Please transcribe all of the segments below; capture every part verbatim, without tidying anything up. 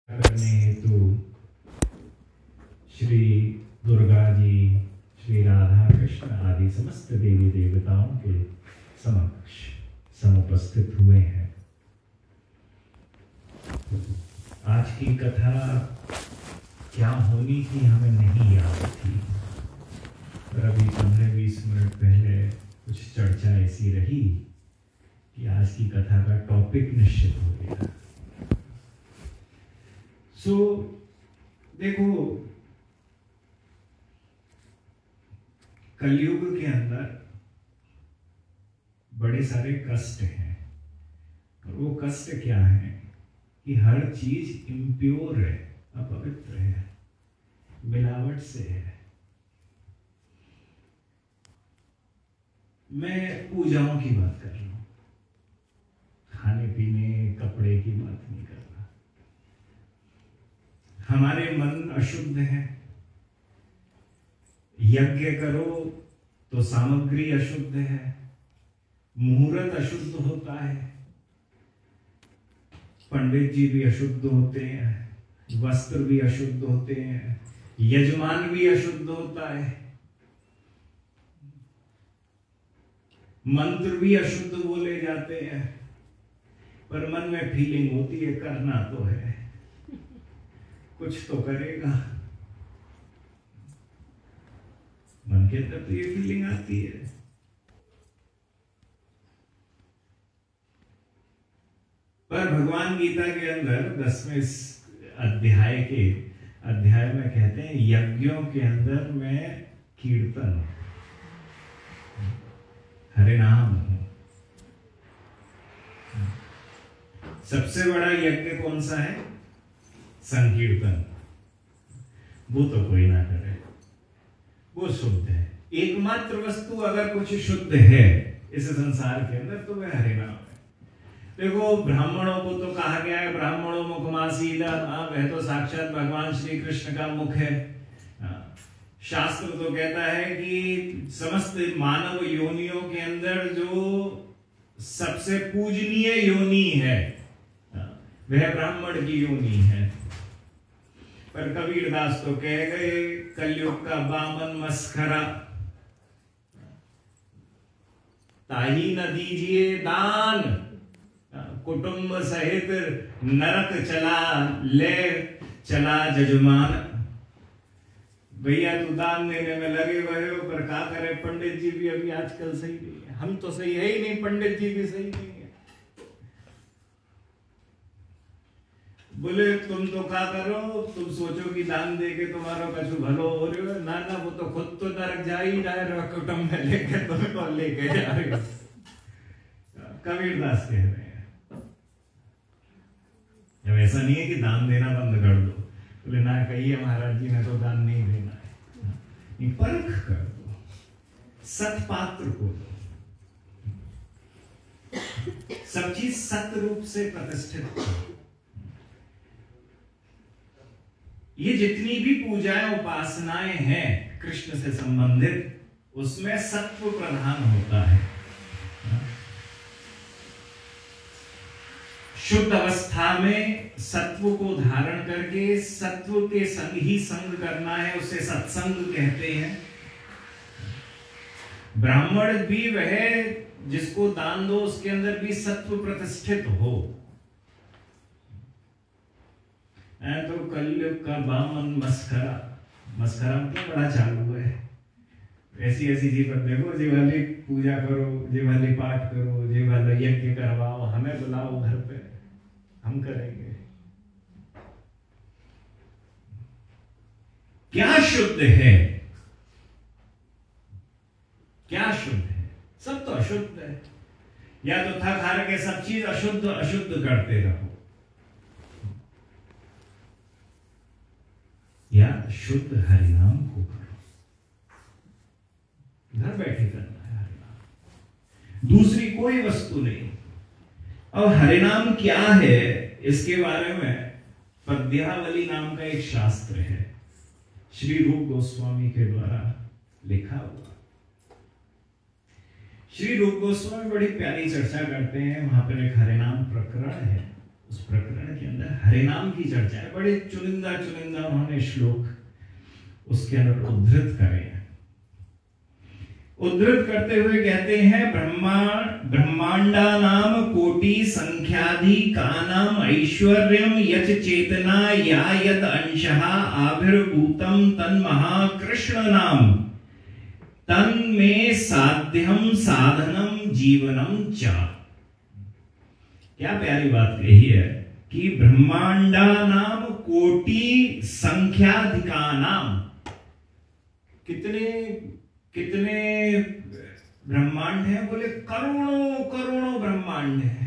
करने हेतु श्री दुर्गा जी, श्री राधा कृष्ण आदि समस्त देवी देवताओं के समक्ष समुपस्थित हुए हैं। आज की कथा क्या होनी थी हमें नहीं याद थी, पर अभी पंद्रह बीस मिनट पहले कुछ चर्चा ऐसी रही कि आज की कथा का टॉपिक निश्चित हो गया। सो so, देखो, कलयुग के अंदर बड़े सारे कष्ट हैं, और वो कष्ट क्या है कि हर चीज इम्प्योर है, अपवित्र है, मिलावट से है। मैं पूजाओं की बात कर रहा हूं, खाने पीने कपड़े की बात नहीं कर रहा। हमारे मन अशुद्ध है, यज्ञ करो तो सामग्री अशुद्ध है, मुहूर्त अशुद्ध होता है, पंडित जी भी अशुद्ध होते हैं, वस्त्र भी अशुद्ध होते हैं, यजमान भी अशुद्ध होता है, मंत्र भी अशुद्ध बोले जाते हैं, पर मन में फीलिंग होती है करना तो है, कुछ तो करेगा। मन के अंदर तो ये फीलिंग आती है। पर भगवान गीता के अंदर दसवें अध्याय के अध्याय में कहते हैं, यज्ञों के अंदर मैं कीर्तन हूं, हरे नाम हूं। सबसे बड़ा यज्ञ कौन सा है? संकीर्तन। वो तो कोई ना करे, वो शुद्ध है। एकमात्र वस्तु अगर कुछ शुद्ध है इस संसार के अंदर तो वह हरि नाम है। देखो, ब्राह्मणों को तो कहा गया है ब्राह्मणों मुखमासीदा, वह तो साक्षात भगवान श्री कृष्ण का मुख है। शास्त्र तो कहता है कि समस्त मानव योनियों के अंदर जो सबसे पूजनीय योनि है वह ब्राह्मण की योनि है। पर कबीरदास तो कह गए, कलयुग का बामन मस्खरा, ताही न दीजिए दान, कुटुंब सहित नरक चला ले चला जजमान। भैया तू दान देने में लगे हुए हो, पर क्या करे, पंडित जी भी अभी आजकल सही नहीं है, हम तो सही है ही नहीं, पंडित जी भी सही नहीं है। बोले तुम तो क्या करो, तुम सोचो कि दान दे के तुम्हारा कछु भलो हो रहे हो, ना ना, वो तो खुद तो नरक जा ही जा रहे हो, कुटुंब में लेके तुम्हें तो लेके जा रहे हो। कबीरदास कह रहे हैं। जब ऐसा नहीं है कि दान देना बंद कर दो, बोले ना कहिए महाराज जी ने तो दान नहीं देना है, नहीं, परख कर दो, सत्पात्र को दो, सब चीज सत्य रूप से प्रतिष्ठित करो। ये जितनी भी पूजाएं उपासनाएं हैं कृष्ण से संबंधित, उसमें सत्व प्रधान होता है। शुद्ध अवस्था में सत्व को धारण करके सत्व के संग ही संग करना है, उसे सत्संग कहते हैं। ब्राह्मण भी वह जिसको दान दो उसके अंदर भी सत्व प्रतिष्ठित हो। तो कलयुग का बामन मस्खरा, मस्खरा मतलब बड़ा चालू है। ऐसी ऐसी जीवन देखो, जी वाली पूजा करो, जी वाली पाठ करो, जी वाला यज्ञ करवाओ, हमें बुलाओ घर पे, हम करेंगे। क्या शुद्ध है? क्या शुद्ध है? सब तो अशुद्ध है। या तो थक हार के सब चीज अशुद्ध अशुद्ध करते रहो, या शुद्ध हरिनाम को करो। घर बैठे करना है हरिनाम, दूसरी कोई वस्तु नहीं। और हरिनाम क्या है इसके बारे में पद्यावली नाम का एक शास्त्र है, श्री रूप गोस्वामी के द्वारा लिखा हुआ। श्री रूप गोस्वामी बड़ी प्यारी चर्चा करते हैं, वहां पर एक हरिनाम प्रकरण है, उस प्रकरण के अंदर हरिनाम की चर्चा है। बड़े चुनिंदा चुनिंदा उन्होंने श्लोक उसके अंदर उद्धृत करे हैं। उद्धृत करते हुए कहते हैं, ब्रह्मांड ब्रह्मांडा नाम कोटि संख्याधि का नाम ऐश्वर्यम यच चेतना या यत अंशः आविर्भूतम तन महाकृष्ण नाम तन में साध्यम साधनम जीवनम च। क्या प्यारी बात कही है कि ब्रह्मांडा नाम कोटि संख्याधिका नाम, कितने कितने ब्रह्मांड हैं? बोले करोड़ों करोड़ों ब्रह्मांड हैं।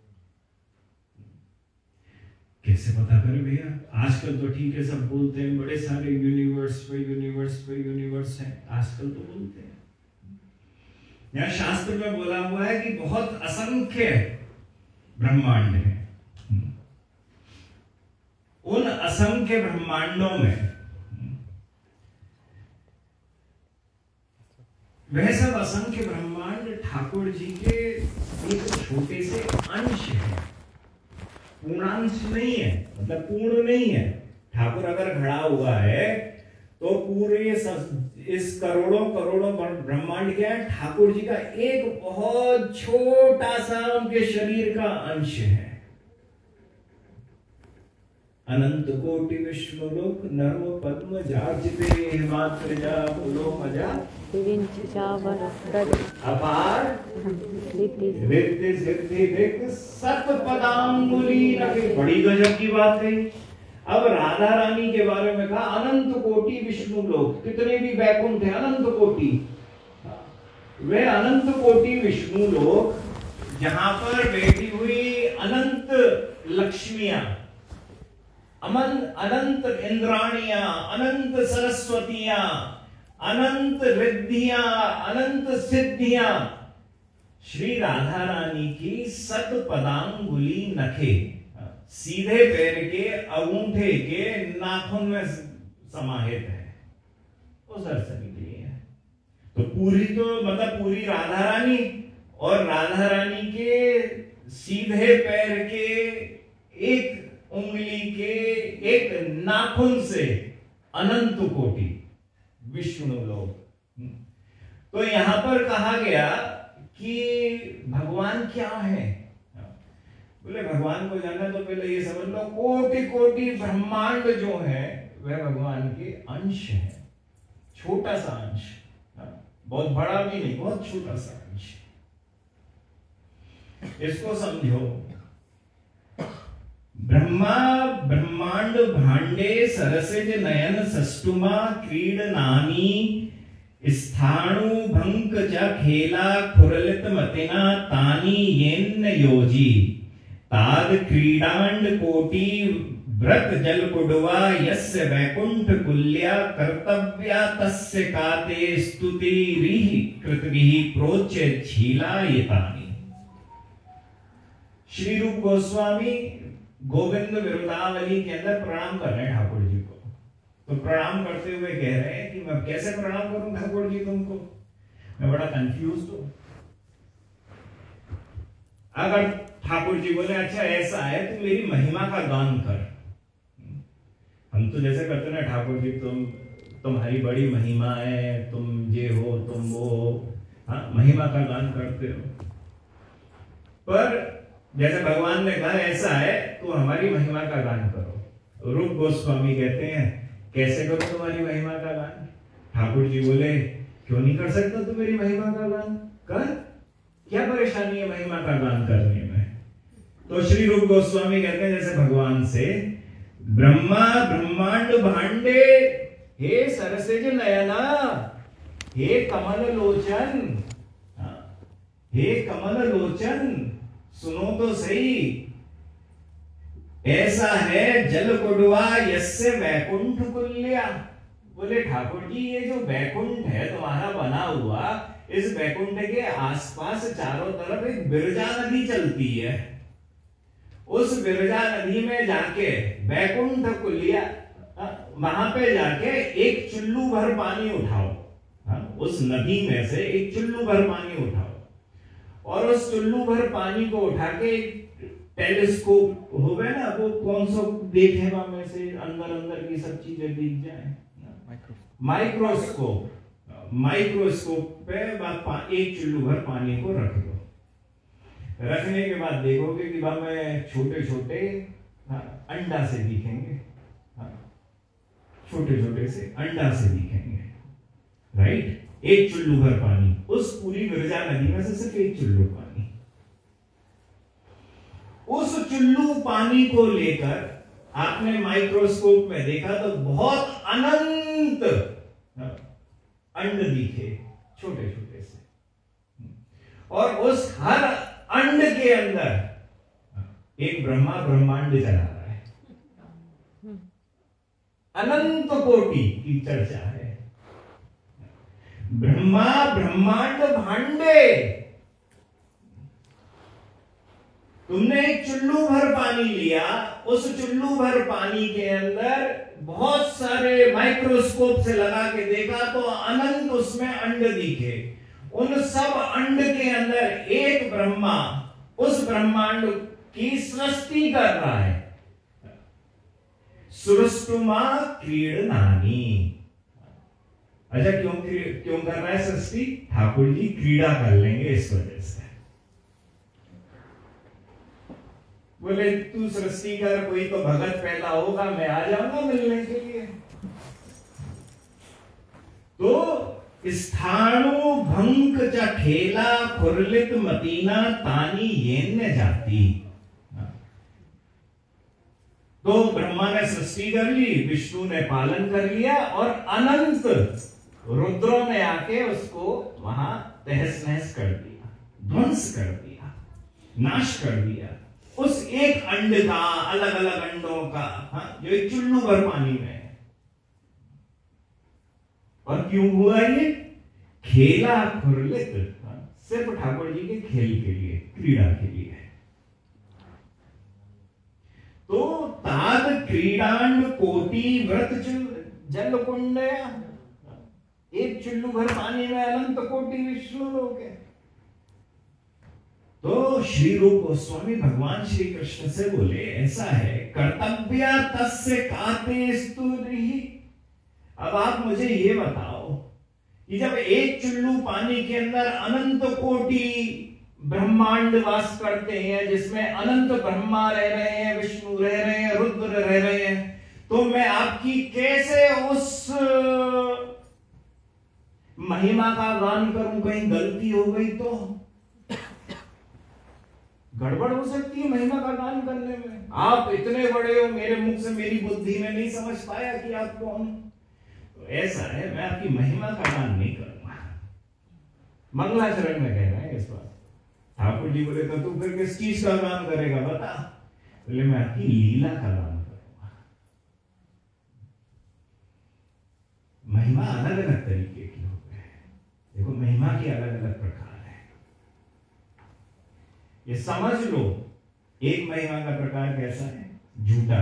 कैसे पता करें भैया? आजकल तो ठीक है, सब बोलते हैं बड़े सारे यूनिवर्स पे यूनिवर्स पे यूनिवर्स हैं, आजकल तो बोलते हैं। यहां शास्त्र में बोला हुआ है कि बहुत असंख्य ब्रह्मांड हैं। उन असंख्य ब्रह्मांडों में वह सब असंख्य ब्रह्मांड ठाकुर जी के एक छोटे से अंश है, पूर्णांश नहीं है, मतलब पूर्ण नहीं है। ठाकुर अगर खड़ा हुआ है तो पूरे इस करोड़ों करोड़ों ब्रह्मांड क्या है? ठाकुर जी का एक बहुत छोटा सा उनके शरीर का अंश है। अनंत कोटि विष्णु लोक नर्म पद्म जार्जिते मात्र जा बोलो मजा अपार रिद्धि सिद्धि दिक सत पदांगुली रखे। बड़ी गजब की बात है। अब राधा रानी के बारे में कहा अनंत कोटि विष्णु लोक, कितने भी वैकुंठ है अनंत कोटि। वे अनंत कोटि विष्णु लोक जहां पर बैठी हुई अनंत लक्ष्मियां, अमन अनंत इंद्राणियां, अनंत सरस्वतियां, अनंत रिद्धियां, अनंत सिद्धियां श्री राधा रानी की सत पदांगुली नखे, सीधे पैर के अंगूठे के नाखून में समाहित है। वो सरसरी के लिए है। तो पूरी तो मतलब पूरी राधा रानी और राधा रानी के सीधे पैर के एक उंगली के एक नाखून से अनंत कोटि विष्णु लोक। तो यहां पर कहा गया कि भगवान क्या है? बोले भगवान को जानना तो पहले ये समझ लो कोटि कोटि ब्रह्मांड जो है वह भगवान के अंश है, छोटा सा अंश, बहुत बड़ा भी नहीं, बहुत छोटा सा अंश। इसको समझो। ब्रह्मा ब्रह्मांड भांडे सरसिज नयन सष्टुमा क्रीडनानी स्थाणु भंक च खेला खुरलित मतिना तानी येन योजी ताद क्रीडांड कोटि व्रत जल कुडवा यस्य वैकुंठ कुल्या कर्तव्या तस्य काते स्तुति रिहि कृतभिः प्रोच्य छीलायतानि। श्री रूप गोस्वामी गोविंद विरुदावली के अंदर प्रणाम कर रहे हैं ठाकुर जी को। तो प्रणाम करते हुए कह रहे हैं कि मैं कैसे प्रणाम करूं ठाकुर जी तुमको, मैं बड़ा कंफ्यूज हूं। अगर ठाकुर जी बोले अच्छा ऐसा है तो मेरी महिमा का गान कर। हम तो जैसे करते ना ठाकुर जी तुम तुम्हारी बड़ी महिमा है, तुम ये हो तुम वो हो, हाँ महिमा का गान करते हो। पर जैसे भगवान ने कहा ऐसा है तो हमारी महिमा का गान करो। रूप गोस्वामी कहते हैं कैसे करो तुम्हारी महिमा का गान? ठाकुर जी बोले क्यों नहीं कर सकता तू मेरी महिमा का गान? कर, क्या परेशानी है महिमा का गान करने में? तो श्री रूप गोस्वामी कहते हैं जैसे भगवान से ब्रह्मा ब्रह्मांड भांडे हे सरसिज नयना, हे कमल लोचन, हे कमल लोचन सुनो तो सही, ऐसा है जल कुडवा यस्य वैकुंठ कुल्या। बोले ठाकुर जी ये जो वैकुंठ है तुम्हारा बना हुआ, इस वैकुंठ के आसपास चारों तरफ एक बिरजा नदी चलती है। उस बिरजा नदी में जाके वैकुंठ कुल्या, वहां पे जाके एक चुल्लू भर पानी उठाओ, उस नदी में से एक चुल्लू भर पानी उठाओ और उस चुल्लू भर पानी को उठा के टेलीस्कोप हो गए ना, वो कौन सा देखे में से अंदर अंदर की सब चीजें दिख जाए। माइक्रोस्कोप, माइक्रोस्कोप पे बात एक चुल्लू भर पानी को रख दो, रखने के बाद देखोगे कि वहां में छोटे छोटे अंडा से दिखेंगे, छोटे छोटे से अंडा से दिखेंगे, राइट। एक चुल्लू भर पानी, उस पूरी विरजा नदी में से सिर्फ एक चुल्लू पानी, उस चुल्लू पानी को लेकर आपने माइक्रोस्कोप में देखा तो बहुत अनंत अंड दिखे, छोटे छोटे से, और उस हर अंड के अंदर एक ब्रह्मा ब्रह्मांड चला रहा है। अनंत कोटि की चर्चा है। ब्रह्मा ब्रह्मांड भांडे, तुमने एक चुल्लू भर पानी लिया, उस चुल्लू भर पानी के अंदर बहुत सारे माइक्रोस्कोप से लगा के देखा तो अनंत उसमें अंड दिखे। उन सब अंड के अंदर एक ब्रह्मा उस ब्रह्मांड की सृष्टि कर रहा है। सृष्टुमा क्रीडनानी। अच्छा, क्यों क्यों कर रहा है सृष्टि? ठाकुर जी क्रीड़ा कर लेंगे इस वजह से। बोले तू सृष्टि कर, कोई तो भगत पैदा होगा, मैं आ जाऊंगा मिलने के लिए। तो स्थाणु भंक च ठेला खुरलित मतीना तानी येन्य जाती। तो ब्रह्मा ने सृष्टि कर ली, विष्णु ने पालन कर लिया, और अनंत रुद्रों ने आके उसको वहां तहस नहस कर दिया, ध्वंस कर दिया, नाश कर दिया। उस एक अंड का, अलग अलग अंडों का, हाँ, जो एक चुल्लू भर पानी में है। और क्यों हुआ ये? खेला खुरलित, सिर्फ ठाकुर जी के खेल के लिए, क्रीड़ा के लिए। तो ताद क्रीडांड कोटि व्रत जल कुंड, एक चुल्लू भर पानी में अनंत कोटि विष्णु लोक है। तो श्री रूप गोस्वामी भगवान श्री कृष्ण से बोले, ऐसा है, कर्तव्य तस्य काते स्तुति। अब आप मुझे ये बताओ कि जब एक चुल्लू पानी के अंदर अनंत कोटि ब्रह्मांड वास करते हैं, जिसमें अनंत ब्रह्मा रह रहे हैं, विष्णु रह रहे हैं, रुद्र रह रहे हैं, तो मैं आपकी कैसे उस महिमा का गान करूं? कहीं गलती हो गई तो गड़बड़ हो सकती है महिमा का गान करने में। आप इतने बड़े हो, मेरे मुख से मेरी बुद्धि ने नहीं समझ पाया कि आप कौन। तो ऐसा है, मैं आपकी महिमा का गान नहीं करूंगा। मंगलाचरण में कह रहे हैं इस बात। ठाकुर जी बोले तो तू फिर किस चीज का गान करेगा बता? बोले मैं आपकी लीला का गान करूंगा। महिमा अलग अलग तरीके की हो गए। देखो, महिमा की अलग अलग प्रकार है, ये समझ लो। एक महिमा का प्रकार कैसा है? झूठा।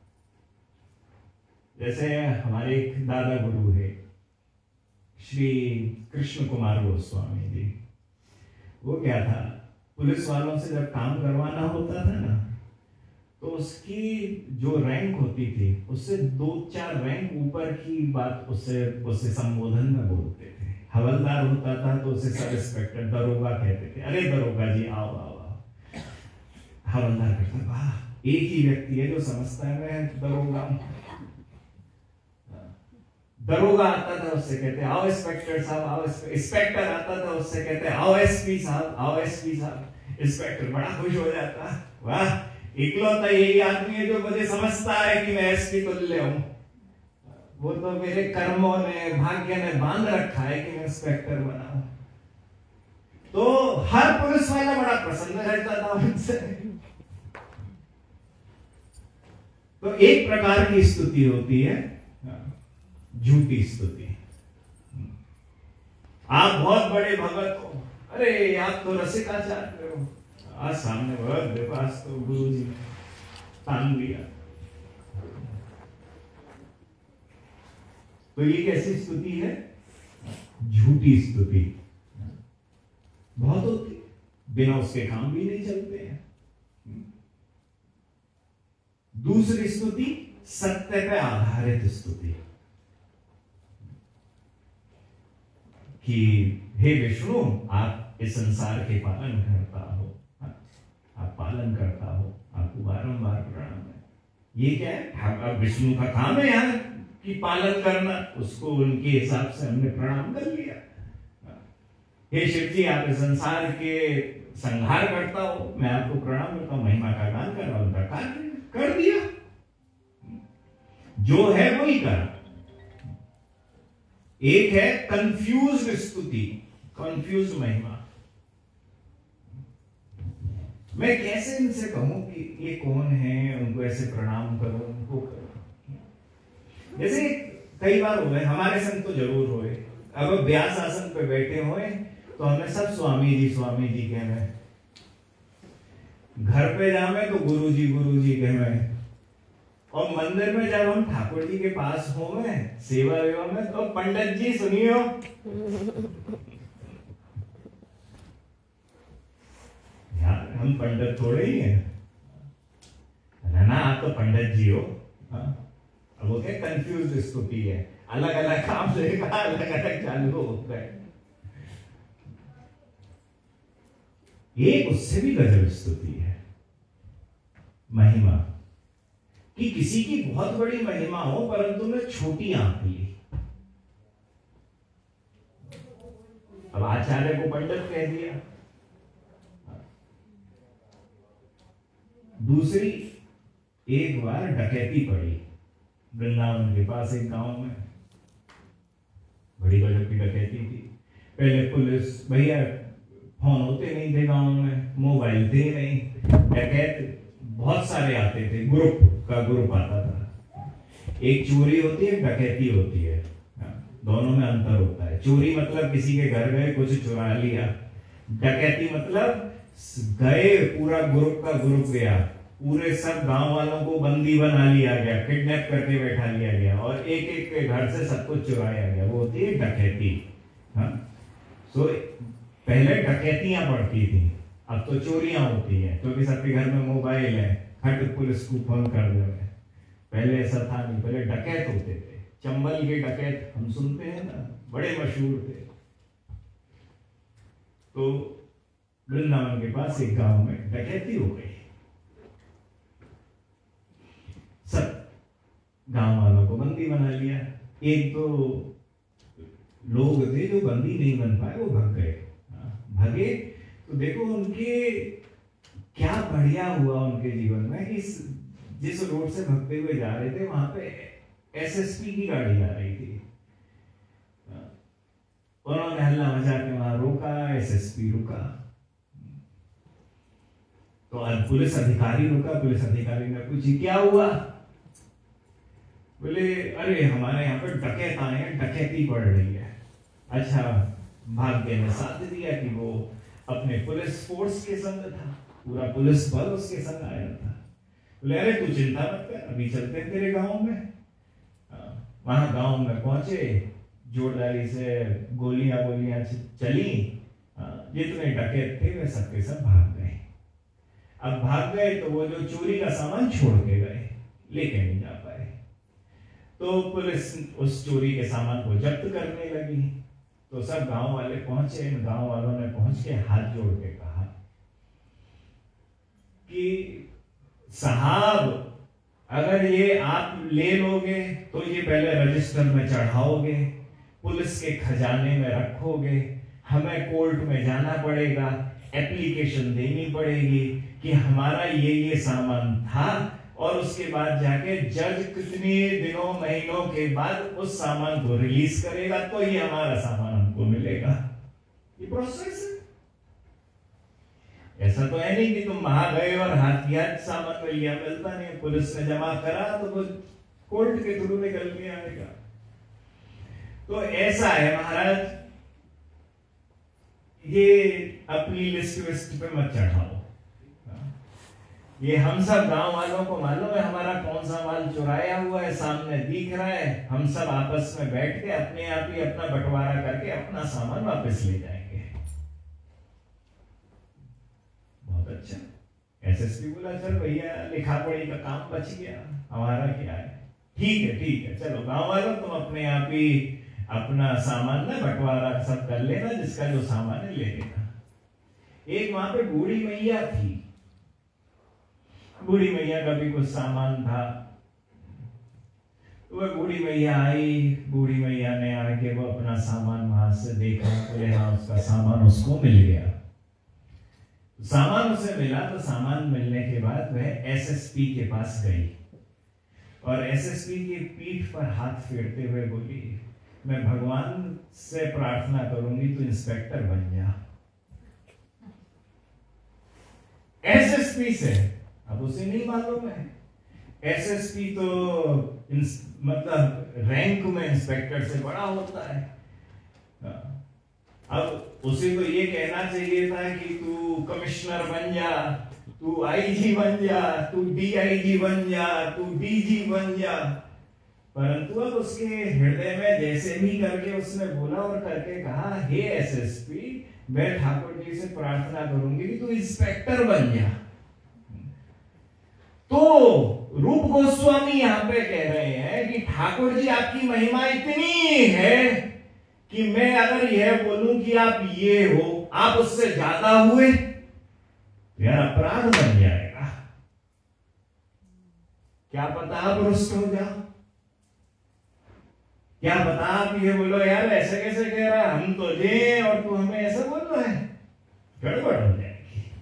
जैसे हमारे एक दादा गुरु है श्री कृष्ण कुमार गोस्वामी जी। वो क्या था, पुलिस वालों से जब काम करवाना होता था ना, तो उसकी जो रैंक होती थी उससे दो चार रैंक ऊपर की बात उससे उससे संबोधन में बोलते थे। हवलदार होता था तो उसे सब इंस्पेक्टर, दरोगा कहते थे। अरे दरोगा जी आओ आओ आओ। हवलदार कहता, वाह, एक ही व्यक्ति है जो समझता है मैं दरोगा हूं। दरोगा आता था, उससे कहते आओ इंस्पेक्टर साहब आओ। इंस्पेक्टर आता था, उससे कहते आओ एसपी साहब आओ एसपी साहब। इंस्पेक्टर बड़ा खुश हो जाता, वाह, इकलौता यही आदमी है जो मुझे समझता है कि मैं एसपी तुल्य हूं। वो तो मेरे कर्मों ने, भाग्य ने बांध रखा है कि मैं इंस्पेक्टर बना। तो हर पुलिस वाला बड़ा प्रसन्न रहता था उनसे। तो एक प्रकार की स्तुति होती है झूठी स्तुति। आप बहुत बड़े भगत हो, अरे आप तो रसिकाचार्य हो, आज सामने बहुत विपास तो गुरु जी तान लिया। तो ये कैसी स्तुति है? झूठी स्तुति। बहुत होती, बिना उसके काम भी नहीं चलते हैं। दूसरी स्तुति सत्य पे आधारित स्तुति कि हे विष्णु, आप इस संसार के पालन करता हो, आप पालन करता हो, आपको बारंबार प्रणाम है। ये क्या है? अब विष्णु का काम है यार कि पालन करना, उसको उनके हिसाब से हमने प्रणाम कर लिया। हे शिव जी, आप इस संसार के संहार करता हो, मैं आपको प्रणाम करता हूं, महिमा का गान कर रहा हूं, उनका कार्य कर दिया, जो है वही करा। एक है कंफ्यूज्ड स्तुति, कंफ्यूज महिमा। मैं कैसे इनसे कहूं कि ये कौन है, उनको ऐसे प्रणाम करो, उनको करो। जैसे कई बार हुए, हमारे संग तो जरूर हुए, अब व्यास आसन पे बैठे हुए तो हमें सब स्वामी जी स्वामी जी कह रहे, घर पे जावे तो गुरु जी गुरु जी कह रहे, और मंदिर में जब हम ठाकुर जी के पास होवे सेवा वेवा में तो पंडित जी सुनियो, यार हम पंडित थोड़े ही हैं ना, ना आप तो पंडित जी हो। अब वो क्या कंफ्यूज स्तुति है, अलग अलग काम लेगा, अलग अलग चालू होता है। एक उससे भी गजब स्तुति है महिमा, कि किसी की बहुत बड़ी महिमा हो परंतु मैं छोटी आंख ली। अब आचार्य को पंडित कह दिया। दूसरी, एक बार डकैती पड़ी वृंदावन के पास एक गांव में, बड़ी गजब की डकैती थी। पहले पुलिस, भैया फोन होते नहीं थे गांव में, मोबाइल थे नहीं, डकैत बहुत सारे आते थे, ग्रुप का ग्रुप आता था। एक चोरी होती है, डकैती होती है, दोनों में अंतर होता है। चोरी मतलब किसी के घर गए कुछ चुरा लिया, डकैती मतलब गए पूरा ग्रुप का ग्रुप गया, पूरे सब गांव वालों को बंदी बना लिया गया, किडनैप करके बैठा लिया गया और एक एक के घर से सब कुछ चुराया गया, वो होती है डकैती। हाँ, सो पहले डकैतियां पड़ती थी, अब तो चोरियां होती है, क्योंकि सबके घर में मोबाइल है, हट पुलिस को फोन कर दे। पहले ऐसा था नहीं, पहले डकैत होते थे, चंबल के डकैत हम सुनते हैं ना, बड़े मशहूर थे। तो वृंदावन के पास एक गांव में डकैती हो गई, सब गांव वालों को बंदी बना लिया। एक तो लोग थे जो बंदी नहीं बन पाए, वो भाग गए। भागे तो देखो उनके क्या बढ़िया हुआ उनके जीवन में, इस जिस रोड से भागते हुए जा रहे थे वहां पे एसएसपी की गाड़ी आ रही थी, उन्होंने हल्ला मचा के वहां रोका, एसएसपी रुका, तो अब पुलिस अधिकारी रुका, पुलिस अधिकारी ने पूछी क्या हुआ, बोले अरे हमारे यहाँ पर डकैत आए हैं, डकैती पड़ रही है। अच्छा, भाग्य ने साथ दिया कि वो अपने पुलिस फोर्स के संग था, पूरा पुलिस बल उसके संग आया था। बोले अरे तू चिंता मत कर, अभी चलते हैं तेरे गांव में। वहां गांव में पहुंचे, जोरदारी से गोलियां गोलियां चली, जितने डकैत थे वे सबके सब भाग गए। अब भाग गए तो वो जो चोरी का सामान छोड़ के गए, लेके नहीं जा पाए, तो पुलिस उस चोरी के सामान को जब्त करने लगी। तो सब गांव वाले पहुंचे, गांव वालों ने पहुंच के हाथ जोड़ के कहा कि साहब अगर ये आप ले लोगे तो ये पहले रजिस्टर में चढ़ाओगे, पुलिस के खजाने में रखोगे, हमें कोर्ट में जाना पड़ेगा, एप्लीकेशन देनी पड़ेगी कि हमारा ये ये सामान था, और उसके बाद जाके जज कितने दिनों महीनों के बाद उस सामान को रिलीज करेगा तो ये हमारा सामान हमको मिलेगा। ये प्रोसेस है, ऐसा तो है नहीं कि तुम वहां गए और हाथ की हाथ सामान मिल गया, मिलता नहीं, पुलिस ने जमा करा तो वो कोर्ट के थ्रू निकल के आएगा। तो ऐसा है महाराज, ये अपनी लिस्ट विस्ट पे मत चढ़ाओ। ये हम सब गांव वालों को मालूम है हमारा कौन सा माल चुराया हुआ है, सामने दिख रहा है, हम सब आपस में बैठ के अपने आप ही अपना बंटवारा करके अपना सामान वापस ले जाएंगे। बहुत अच्छा, एसएसपी बोला चल भैया लिखा पढ़ी का काम बच गया, हमारा क्या है, ठीक है ठीक है चलो गांव वालों तुम अपने आप ही अपना सामान ना बंटवारा सब कर लेना, जिसका जो सामान है ले लेना। एक वहां पे बूढ़ी मैया थी, बूढ़ी मैया का भी कुछ सामान था। वह बूढ़ी मैया आई, बूढ़ी मैया ने आके वो अपना सामान वहां से देखा, बोले हाँ उसका सामान उसको मिल गया। सामान उसे मिला तो सामान मिलने के बाद वह एसएसपी के पास गई और एसएसपी की पीठ पर हाथ फेरते हुए बोली मैं भगवान से प्रार्थना करूंगी तू इंस्पेक्टर बन जा। एसएसपी से, अब उसे नहीं मालूम है एसएसपी तो मतलब रैंक में इंस्पेक्टर से बड़ा होता है। अब उसे तो ये कहना चाहिए था कि तू कमिश्नर बन जा, तू आईजी बन जा, तू डीआईजी बन जा, तू डीजी बन जा, परंतु अब उसके हृदय में जैसे भी करके उसने बोला और करके कहा हे एसएसपी मैं ठाकुर जी से प्रार्थना करूंगी कि तू इंस्पेक्टर बन जा। तो रूप गोस्वामी यहां पे कह रहे हैं कि ठाकुर जी आपकी महिमा इतनी है कि मैं अगर यह बोलूं कि आप ये हो, आप उससे ज्यादा हुए, यार अपराध बन जाएगा। क्या पता आप रुष्ट हो जाओ, क्या पता आप ये बोलो यार ऐसे कैसे कह रहा है, हम तो जे और तू हमें ऐसा बोल रहा है, गड़बड़ हो जाएगी।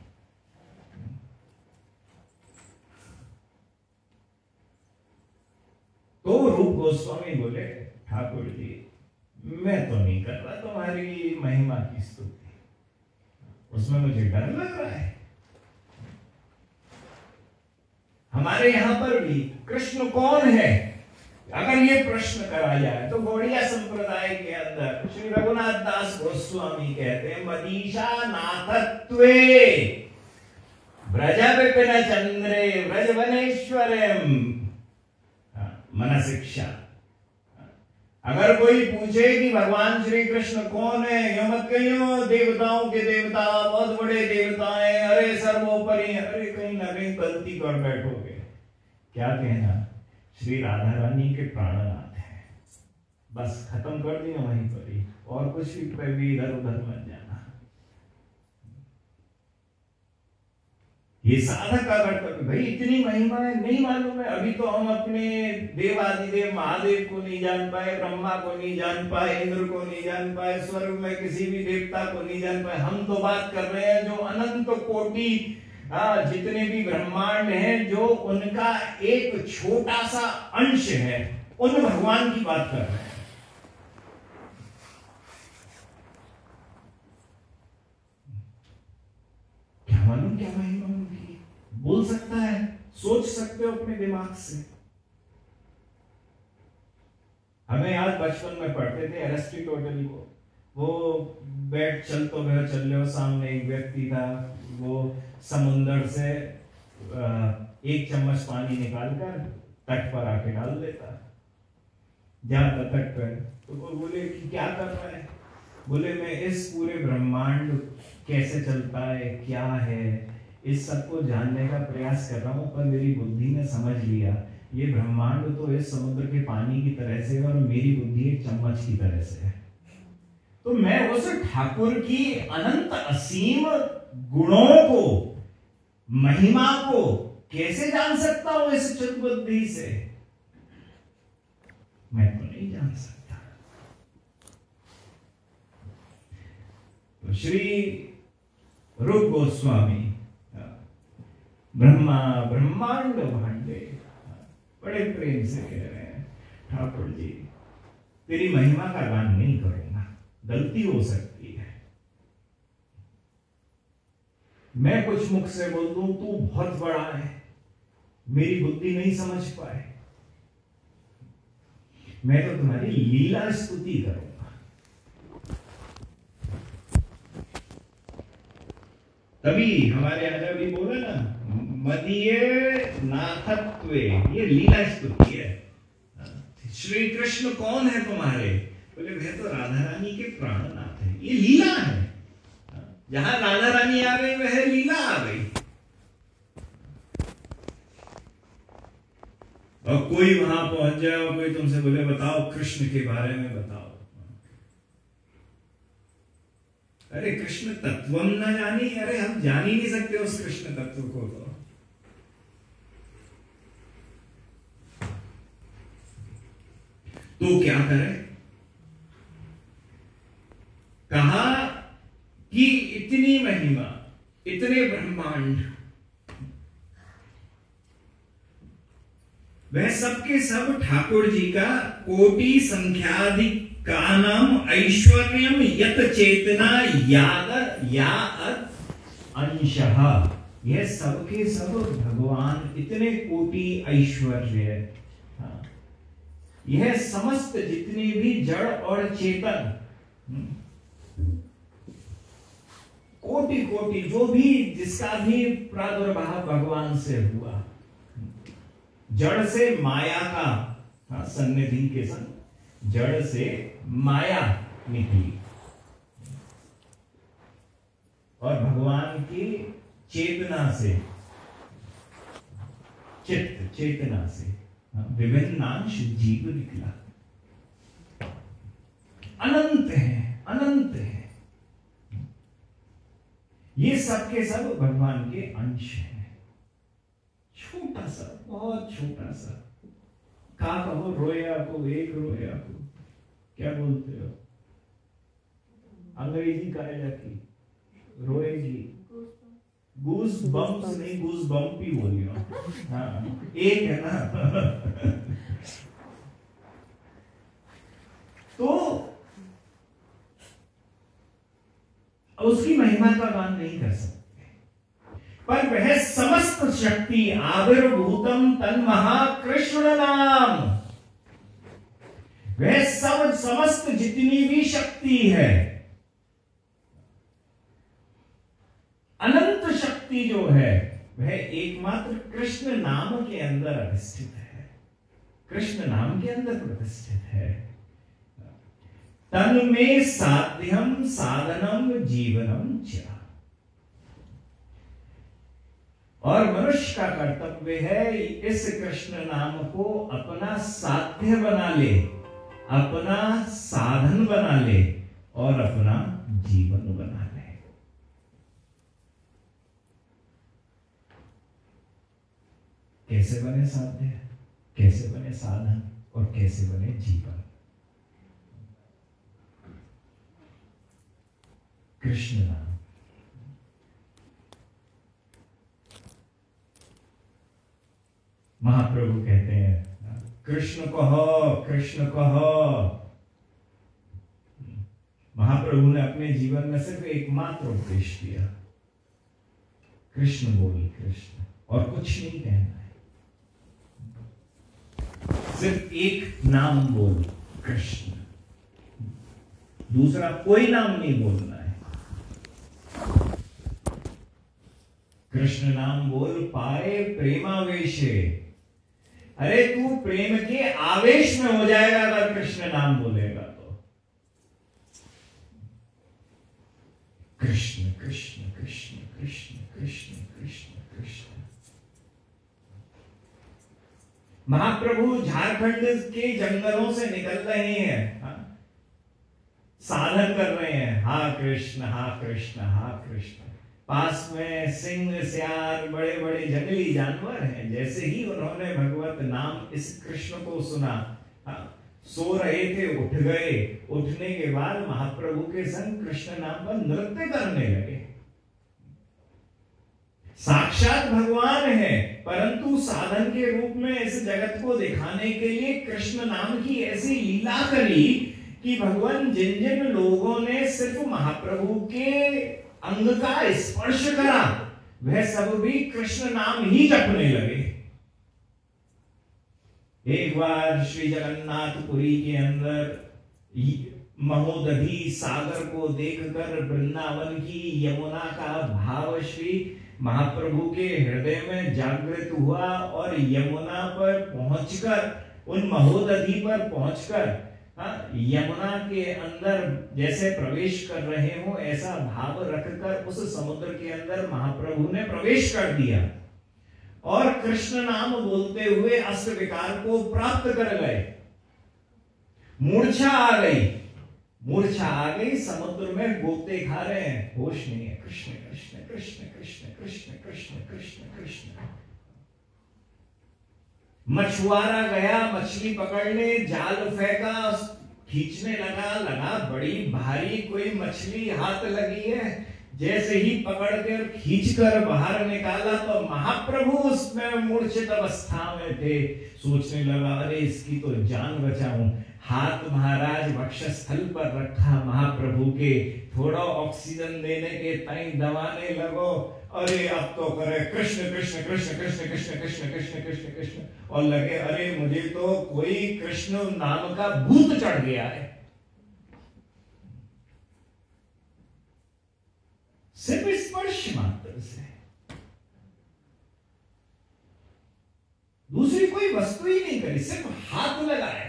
तो रूप गोस्वामी बोले ठाकुर जी मैं तो नहीं कर रहा तुम्हारी महिमा की स्तुति, उसमें मुझे डर लग रहा है। हमारे यहां पर भी कृष्ण कौन है अगर ये प्रश्न करा जाए तो गौड़िया संप्रदाय के अंदर श्री रघुनाथ दास गोस्वामी कहते हैं मदीशा नाथत्वे ब्रज विपिन चंद्रे ब्रज वनेश्वरम मन शिक्षा। अगर कोई पूछे कि भगवान श्री कृष्ण कौन है, यो मत कहियो देवताओं के देवता, बहुत बड़े देवता हैं, अरे सर्वोपरि, अरे कहीं ना कहीं गलती कर बैठोगे। क्या कहना, श्री राधा रानी के प्राणनाथ हैं, बस खत्म कर दिया वहीं पर ही, और कुछ भी भी इधर उधर मत जाना। ये साधक का कर्तव्य, भाई इतनी महिमा है नहीं मालूम है। अभी तो हम अपने देवादिदेव महादेव को नहीं जान पाए, ब्रह्मा को नहीं जान पाए, इंद्र को नहीं जान पाए, स्वर्ग में किसी भी देवता को नहीं जान पाए। हम तो बात कर रहे हैं जो अनंत कोटि जितने भी ब्रह्मांड हैं, जो उनका एक छोटा सा अंश है, उन भगवान की बात कर रहे हैं। क्या मालूम क्या महिमा होगी, बोल सकता है, सोच सकते हो अपने दिमाग से। हमें याद बचपन में पढ़ते थे एरिस्टोटल को, वो बैठ चल तो वह चल लो, सामने एक व्यक्ति था, वो समुंदर से एक चम्मच पानी निकालकर तट पर आके डाल देता, जाता तट पर। तो वो बोले कि क्या कर रहा है, बोले मैं इस पूरे ब्रह्मांड कैसे चलता है, क्या है, इस सब को जानने का प्रयास कर रहा हूं, पर मेरी बुद्धि ने समझ लिया ये ब्रह्मांड तो इस समुद्र के पानी की तरह से है और मेरी बुद्धि एक चम्मच की तरह से है। तो मैं उस ठाकुर की अनंत असीम गुणों को, महिमा को कैसे जान सकता हूं इस चित्त बुद्धि से, मैं तो नहीं जान सकता। तो श्री रूप गोस्वामी ब्रह्मा ब्रह्मांड भांडे बड़े प्रेम से कह रहे हैं ठाकुर जी तेरी महिमा का गान नहीं करूंगा, गलती हो सकती है, मैं कुछ मुख से बोल दूं तू बहुत बड़ा है, मेरी बुद्धि नहीं समझ पाए, मैं तो तुम्हारी लीला स्तुति करूंगा। तभी हमारे यहां अभी बोला ना मदीय नाथत्वे, ये लीला स्तुति है। श्री कृष्ण कौन है तुम्हारे, बोले वह तो राधा रानी के प्राणनाथ है, ये लीला है। जहां राधा रानी आ गई वह लीला आ गई। और कोई वहां पहुंच जाए और कोई तुमसे बोले बताओ कृष्ण के बारे में बताओ, अरे कृष्ण तत्वम न जानी, अरे हम जान ही नहीं सकते उस कृष्ण तत्व को। तो तो क्या करें? कहा कि इतनी महिमा, इतने ब्रह्मांड, वह सबके सब ठाकुर जी का कोटि संख्याधिक का नाम ऐश्वर्यम यत चेतना याद याद अंशः, यह सबके सब भगवान इतने कोटि ऐश्वर्य, हाँ, यह समस्त जितने भी जड़ और चेतन, कोटि कोटि जो भी जिसका भी प्रादुर्भाव भगवान से हुआ, जड़ से माया का, हाँ, सन्निधि के संग जड़ से माया निकली और भगवान की चेतना से, चित्त चेतना से, हाँ, विभिन्नांश जीव निकला। अनंत है, अनंत है, ये सब के सब भगवान के अंश हैं। छोटा सा, बहुत छोटा सा, का कहो रोया को, एक रोया को क्या बोलते हो? अंग्रेजी कायदा की रोएगी, गूस बम्प्स नहीं, गूस बम्प ही बोलियो। हाँ, एक है ना। तो उसकी महिमा का गान नहीं कर सकते, पर वह समस्त शक्ति आविर्भूतम तन्महा कृष्ण नाम, वह सब समस्त जितनी भी शक्ति है, अनंत शक्ति जो है, वह एकमात्र कृष्ण नाम के अंदर अधिष्ठित है, कृष्ण नाम के अंदर प्रतिष्ठित है। तन में साध्यम साधनम जीवनम च, और मनुष्य का कर्तव्य है इस कृष्ण नाम को अपना साध्य बना ले, अपना साधन बना ले और अपना जीवन बना ले। कैसे बने साध्य, कैसे बने साधन और कैसे बने जीवन? कृष्ण नाम। महाप्रभु कहते हैं कृष्ण कहो, कृष्ण कहो। महाप्रभु ने अपने जीवन में सिर्फ एकमात्र उपदेश दिया, कृष्ण बोल, कृष्ण, और कुछ नहीं कहना है, सिर्फ एक नाम बोल, कृष्ण, दूसरा कोई नाम नहीं बोलना है। कृष्ण नाम बोल पाए प्रेमावेशे, अरे तू प्रेम के आवेश में हो जाएगा अगर कृष्ण नाम बोलेगा तो। कृष्ण कृष्ण कृष्ण कृष्ण कृष्ण कृष्ण कृष्ण। महाप्रभु झारखंड के जंगलों से निकल रहे हैं, हा? साधन कर रहे हैं, हा कृष्ण हा कृष्ण हा कृष्ण। पास में सिंह, सियार, बड़े बड़े जंगली जानवर हैं। जैसे ही उन्होंने भगवत नाम इस कृष्ण को सुना, हाँ, सो रहे थे, उठ गए। उठने के बाद महाप्रभु के संग कृष्ण नाम पर नृत्य करने लगे। साक्षात भगवान है, परंतु साधन के रूप में इस जगत को दिखाने के लिए कृष्ण नाम की ऐसी लीला करी कि भगवान जिन जिन लोगों ने सिर्फ महाप्रभु के अंग का स्पर्श करा, वह सब भी कृष्ण नाम ही जपने लगे। एक बार श्री जगन्नाथपुरी के अंदर महोदधि सागर को देखकर वृंदावन की यमुना का भाव श्री महाप्रभु के हृदय में जागृत हुआ और यमुना पर पहुंचकर, उन महोदधि पर पहुंचकर, हाँ, यमुना के अंदर जैसे प्रवेश कर रहे हो ऐसा भाव रखकर उस समुद्र के अंदर महाप्रभु ने प्रवेश कर दिया। और कृष्ण नाम बोलते हुए अष्ट विकार को प्राप्त कर गए। मूर्छा आ गई, मूर्छा आ गई, समुद्र में गोते खा रहे हैं, होश नहीं है। कृष्ण कृष्ण कृष्ण कृष्ण कृष्ण कृष्ण कृष्ण कृष्ण। मछुआरा गया मछली पकड़ने, जाल फेंका, खींचने लगा, लगा बड़ी भारी कोई मछली हाथ लगी है। जैसे ही पकड़ कर खींचकर बाहर निकाला तो महाप्रभु उसमें मूर्छित अवस्था में थे। सोचने लगा अरे इसकी तो जान बचाऊं। हाथ महाराज वक्षस्थल पर रखा महाप्रभु के, थोड़ा ऑक्सीजन देने के ताई दबाने लगो। अरे अब तो करे कृष्ण कृष्ण कृष्ण कृष्ण कृष्ण कृष्ण कृष्ण कृष्ण कृष्ण, और लगे अरे मुझे तो कोई कृष्ण नाम का भूत चढ़ गया है। सिर्फ स्पर्श मात्र से, दूसरी कोई वस्तु ही नहीं करी, सिर्फ हाथ लगाया।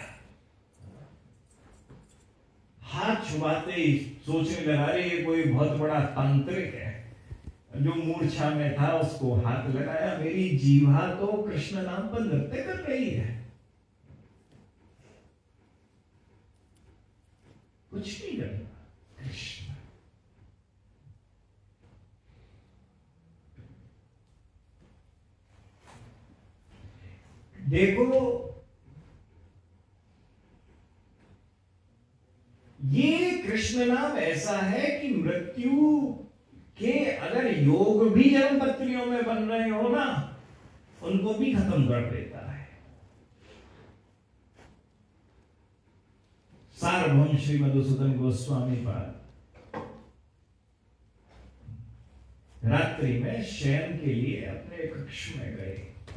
हाथ छुपाते ही सोचने लगा रहे ये कोई बहुत बड़ा तांत्रिक है। जो मूर्छा में था उसको हाथ लगाया, मेरी जीवा तो कृष्ण नाम पर नृत्य कर रही है। कुछ नहीं कर रहा कृष्ण। देखो ये कृष्ण नाम ऐसा है कि मृत्यु के अगर योग भी जन्म पत्रियों में बन रहे हो ना, उनको भी खत्म कर देता है। सार्वभौम श्री मधुसूदन गोस्वामी पाद रात्रि में शयन के लिए अपने कक्ष में गए।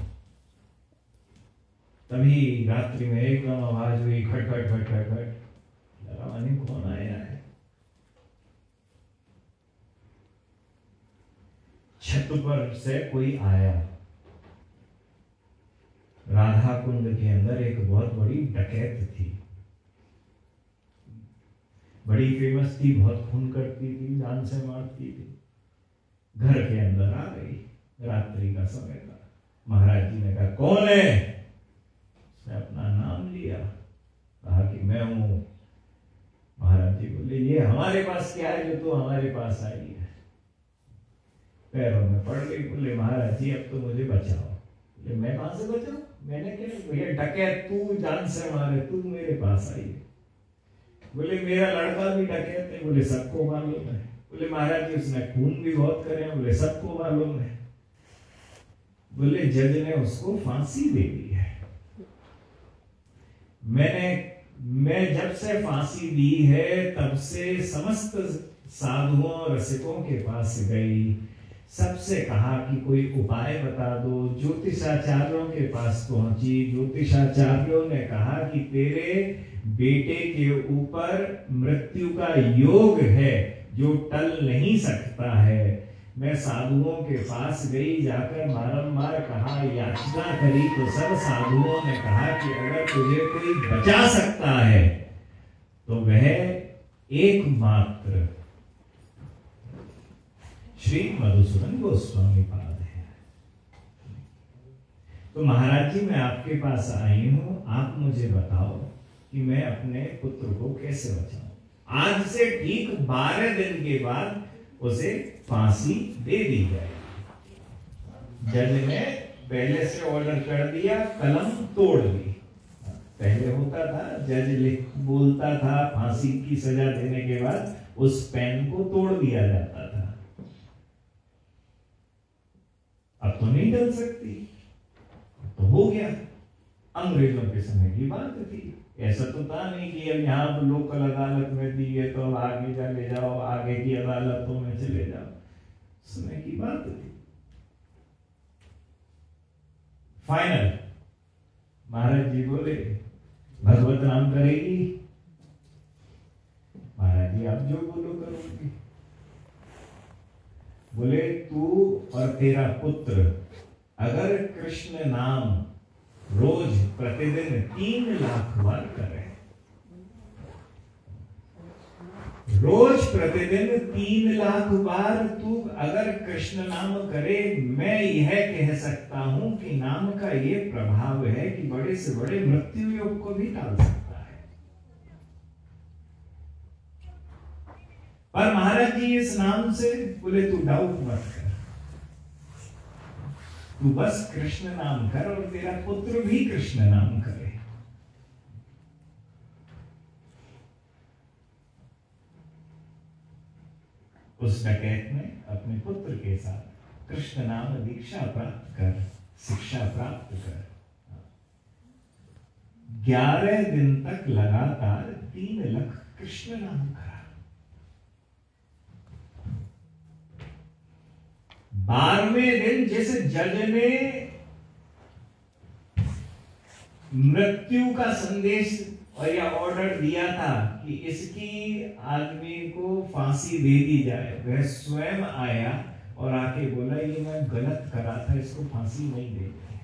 तभी रात्रि में एकदम आवाज हुई, खट खट खट खट खट। लगा कौन आया है। छत पर से कोई आया। राधा कुंड के अंदर एक बहुत बड़ी डकैत थी, बड़ी फेमस थी, बहुत खून करती थी, जान से मारती थी। घर के अंदर आ गई, रात्रि का समय था। महाराज जी ने कहा कौन है? उसने अपना नाम लिया, कहा कि मैं हूं। महाराज जी बोले ये हमारे पास क्या है जो तो हमारे पास आई है? पैरों में पड़ गई। बोले महाराज जी अब तो मुझे बचाओ। बोले मैं कहां से बचाऊं? मैंने क्या? भैया डकैत तू, जान से मारे तू मेरे पास आई है। बोले मेरा लड़का भी डकैत है। बोले सबको मालूम है। बोले महाराज जी उसने खून भी बहुत करे। बोले सबको मालूम है। बोले जज ने उसको फांसी दे दी है। मैंने मैं जब से फांसी दी है तब से समस्त साधुओं रसिकों के पास गई, सबसे कहा कि कोई उपाय बता दो। ज्योतिषाचार्यों के पास पहुंची। ज्योतिषाचार्यों ने कहा कि तेरे बेटे के ऊपर मृत्यु का योग है जो टल नहीं सकता है। मैं साधुओं के पास गई, जाकर बारंबार कहा, याचना करी तो सब साधुओं ने कहा कि अगर तुझे कोई बचा सकता है तो वह एकमात्र श्री मधुसूदन गोस्वामी पाद है। तो महाराज जी मैं आपके पास आई हूं, आप मुझे बताओ कि मैं अपने पुत्र को कैसे बचाऊं। आज से ठीक बारह दिन के बाद उसे फांसी दे दी जाए। जज ने पहले से ऑर्डर कर दिया, कलम तोड़ दी। पहले होता था जज लिख बोलता था फांसी की सजा देने के बाद उस पेन को तोड़ दिया जाता था। अब तो नहीं डल सकती, तो हो गया। अंग्रेजों के समय की बात थी। ऐसा तो था नहीं कि अब यहाँ लोकल अदालत में दी है तो अब आगे चले जाओ, आगे की अदालतों में चले जाओ। समय की बात थी। फाइनल महाराज जी बोले भगवत नाम करेगी? महाराज जी आप जो बोलो करूंगी। बोले तू और तेरा पुत्र अगर कृष्ण नाम रोज प्रतिदिन तीन लाख बार करें, रोज प्रतिदिन तीन लाख बार तू अगर कृष्ण नाम करे, मैं यह कह सकता हूं कि नाम का ये प्रभाव है कि बड़े से बड़े मृत्यु योग को भी टाल सकता है। पर महाराज जी इस नाम से बोले तू डाउट मत कर, तू बस कृष्ण नाम कर और तेरा पुत्र भी कृष्ण नाम करे। उस डकैत ने अपने पुत्र के साथ कृष्ण नाम दीक्षा प्राप्त कर, शिक्षा प्राप्त कर, ग्यारह दिन तक लगातार तीन लाख कृष्ण नाम करा। बारहवें दिन जिस जज ने मृत्यु का संदेश और यह ऑर्डर दिया था कि इसकी आदमी को फांसी दे दी जाए, वह स्वयं आया और आके बोला ये मैं गलत करा था, इसको फांसी नहीं देनी।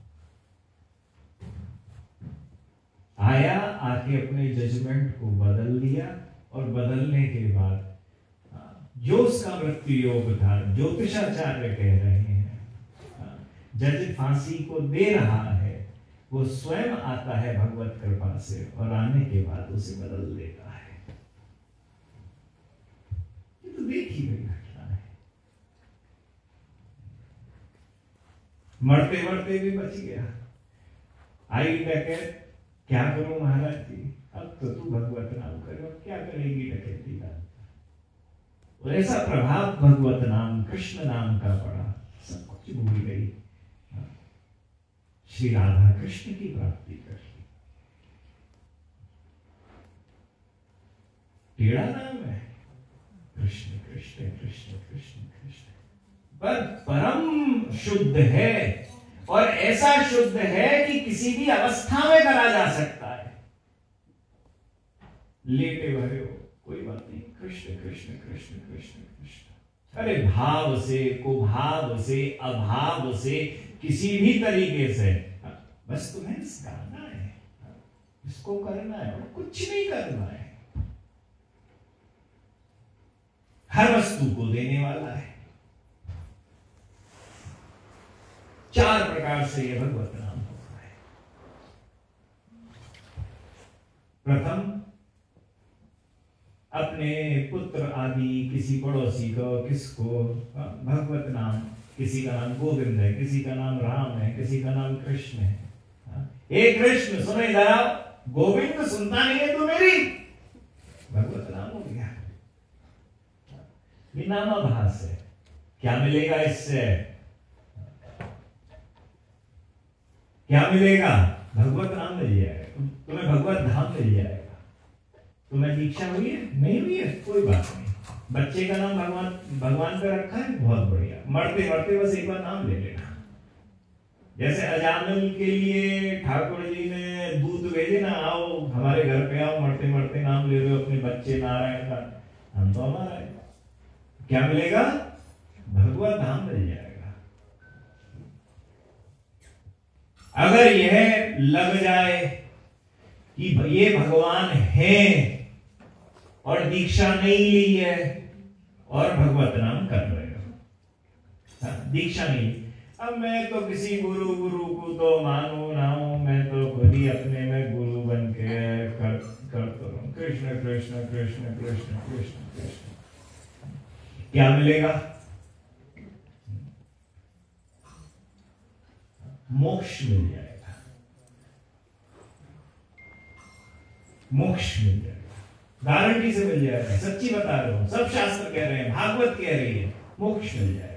आया, आके अपने जजमेंट को बदल दिया और बदलने के बाद जो उसका मृत्यु योग था, ज्योतिषाचार्य कह रहे हैं, जज फांसी को दे रहा है, वो स्वयं आता है भगवत कृपा से और आने के बाद उसे बदल देता है। ये तो देखी गई घटना है। मरते मरते भी बच गया। आई डकैत, क्या करूं महाराज जी, अब तो तू भगवत नाम करो, अब क्या करेगी डकैती का। और ऐसा प्रभाव भगवत नाम, कृष्ण नाम का पड़ा, सब कुछ भूल गई, श्री राधा कृष्ण की प्राप्ति कर ली। टेढ़ा नाम है कृष्ण कृष्ण कृष्ण कृष्ण कृष्ण, पर परम शुद्ध है और ऐसा शुद्ध है कि किसी भी अवस्था में करा जा सकता है। लेटे भरे हो कोई बात नहीं, कृष्ण कृष्ण कृष्ण कृष्ण कृष्ण, अरे भाव से, कुभाव से, अभाव से, किसी भी तरीके से, बस तुम्हें गाना है, इसको करना है और कुछ नहीं करना है। हर वस्तु को देने वाला है। चार प्रकार से यह भगवत नाम होता है। प्रथम, अपने पुत्र आदि किसी पड़ोसी को, किसको भगवत नाम, किसी का नाम गोविंद है, किसी का नाम राम है, किसी का नाम कृष्ण है। हे कृष्ण सुने जरा, गोविंद सुनता नहीं है तो मेरी, भगवत नाम हो गया। ये नामाभास है। क्या मिलेगा इससे? क्या मिलेगा? भगवत नाम मिल जाएगा, तुम्हें भगवत धाम मिल जाएगा। तुम्हें दीक्षा हुई है, नहीं हुई है, कोई बात नहीं। बच्चे का नाम भगवान भगवान पे रखा है, बहुत बढ़िया। मरते मरते बस एक बार नाम ले लेना। जैसे अजामिल के लिए ठाकुर जी ने दूत भेजे ना, आओ हमारे घर पे आओ, मरते मरते नाम ले रहे हो अपने बच्चे नारायण का, हम तो हमारा है। क्या मिलेगा? भगवत धाम मिल जाएगा। अगर यह लग जाए कि ये भगवान है और दीक्षा नहीं ली है और भगवत नाम कर रहे हो, दीक्षा नहीं, अब मैं तो किसी गुरु गुरु को तो मानो ना हूं, मैं तो खुद ही अपने में गुरु बन के कर करता हूं, कृष्ण कृष्ण कृष्ण कृष्ण कृष्ण कृष्ण, क्या मिलेगा? मोक्ष मिल जाएगा, मोक्ष मिल जाएगा, गारंटी से मिल जाएगा। सच्ची बता रहा हूं, सब शास्त्र कह रहे हैं, भागवत कह रही है, मोक्ष मिल जाएगा।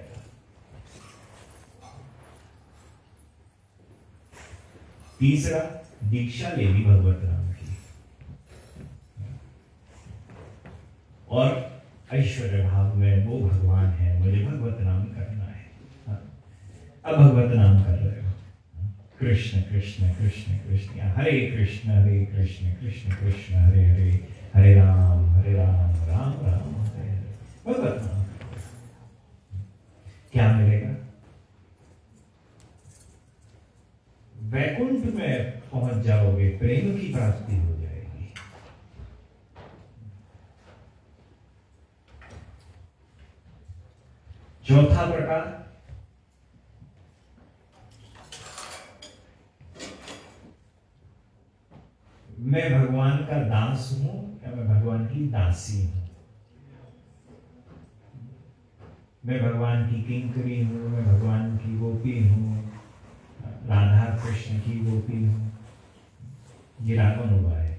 तीसरा, दीक्षा ले ली भगवत नाम की और ऐश्वर्य भाव में वो भगवान है, मुझे भगवत नाम करना है। अब भगवत नाम कर रहे हो, कृष्ण कृष्ण कृष्ण कृष्ण, हरे कृष्ण हरे कृष्ण कृष्ण कृष्ण हरे हरे, हरे राम हरे राम राम राम हरे हरे, भगवत नाम। क्या मिलेगा? वैकुंठ में पहुंच जाओगे, प्रेम की प्राप्ति हो जाएगी। चौथा प्रकार, मैं भगवान का दास हूं या मैं भगवान की दासी हूं। मैं भगवान की किंकरी हूं, मैं भगवान की गोपी हूं, राधा कृष्ण की गोपी हूं। ये रागानुगा है।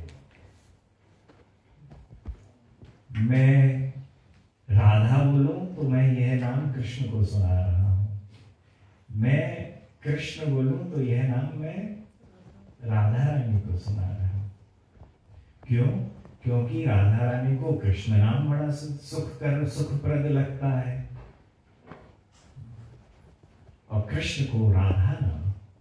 मैं राधा बोलूं तो मैं यह नाम कृष्ण को सुना रहा हूं। मैं कृष्ण बोलूं तो यह नाम मैं राधा रानी को सुना रहा हूं। क्यों? क्योंकि राधा रानी को कृष्ण नाम बड़ा सुख कर सुखप्रद लगता है और कृष्ण को राधा नाम।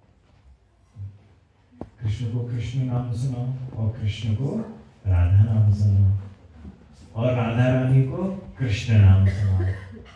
कृष्ण को कृष्ण नाम सुनाओ और कृष्ण को राधा नाम सुनाओ और राधा रानी को कृष्ण नाम सुनाओ।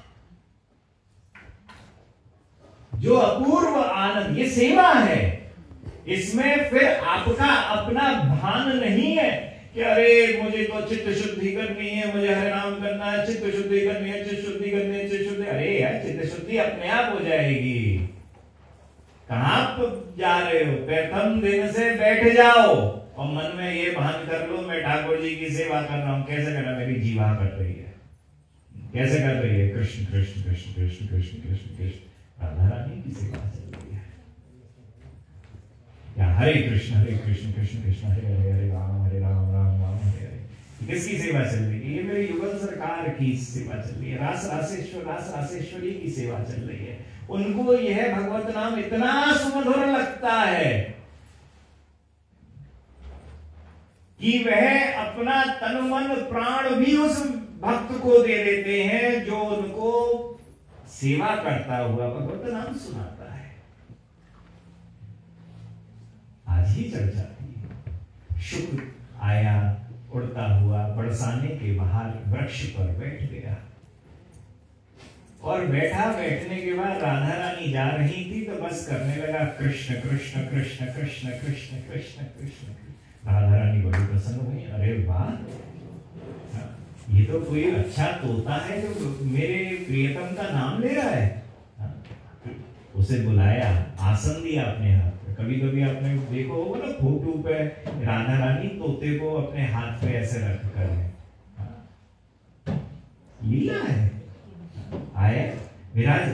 जो अपूर्व आनंद, ये सेवा है। इसमें फिर आपका अपना भान नहीं है कि अरे मुझे तो चित्त शुद्धि करनी है, मुझे हरे नाम करना है, चित्त शुद्धि करनी है, चित्त शुद्धि करनी है, चित्त शुद्धि। अरे यार, चित्त शुद्धि अपने आप हो जाएगी। कहां जा रहे हो? प्रथम दिन से बैठ जाओ और मन में ये भान कर लो, मैं ठाकुर जी की सेवा कर रहा हूं। कैसे कर रहा? मेरी जीवा कर रही है। कैसे कर रही है? कृष्ण कृष्ण कृष्ण कृष्ण कृष्ण कृष्ण कृष्ण राधा रानी की सेवा चल रही है। या हरे कृष्ण हरे कृष्ण कृष्ण कृष्ण हरे हरे हरे राम हरे राम राम राम हरे हरे। किसकी सेवा चल रही है? ये मेरी युगल सरकार की सेवा चल रही है। रास रासेश्वर रास रासेश्वरी की सेवा चल रही है। उनको यह भगवत नाम इतना सुमधुर लगता है कि वह अपना तन मन प्राण भी उस भक्त को दे देते हैं जो उनको सेवा करता हुआ भगवत नाम सुनाता है। आज ही चर्चा थी। शुक्र आया उड़ता हुआ बरसाने के बाहर वृक्ष पर बैठ गया और बैठा। बैठने के बाद राधा रानी जा रही थी तो बस करने लगा कृष्ण कृष्ण कृष्ण कृष्ण कृष्ण कृष्ण कृष्ण। राधा रानी बड़ी प्रसन्न हुई। अरे वाह, ये तो कोई अच्छा तोता है जो मेरे प्रियतम का नाम ले रहा है। उसे बुलाया, आसन दिया अपने हाथ पे। कभी कभी आपने देखो होगा ना फोटो पे राधा रानी तोते को अपने हाथ पे ऐसे रख कर है। लीला है। आए विराज,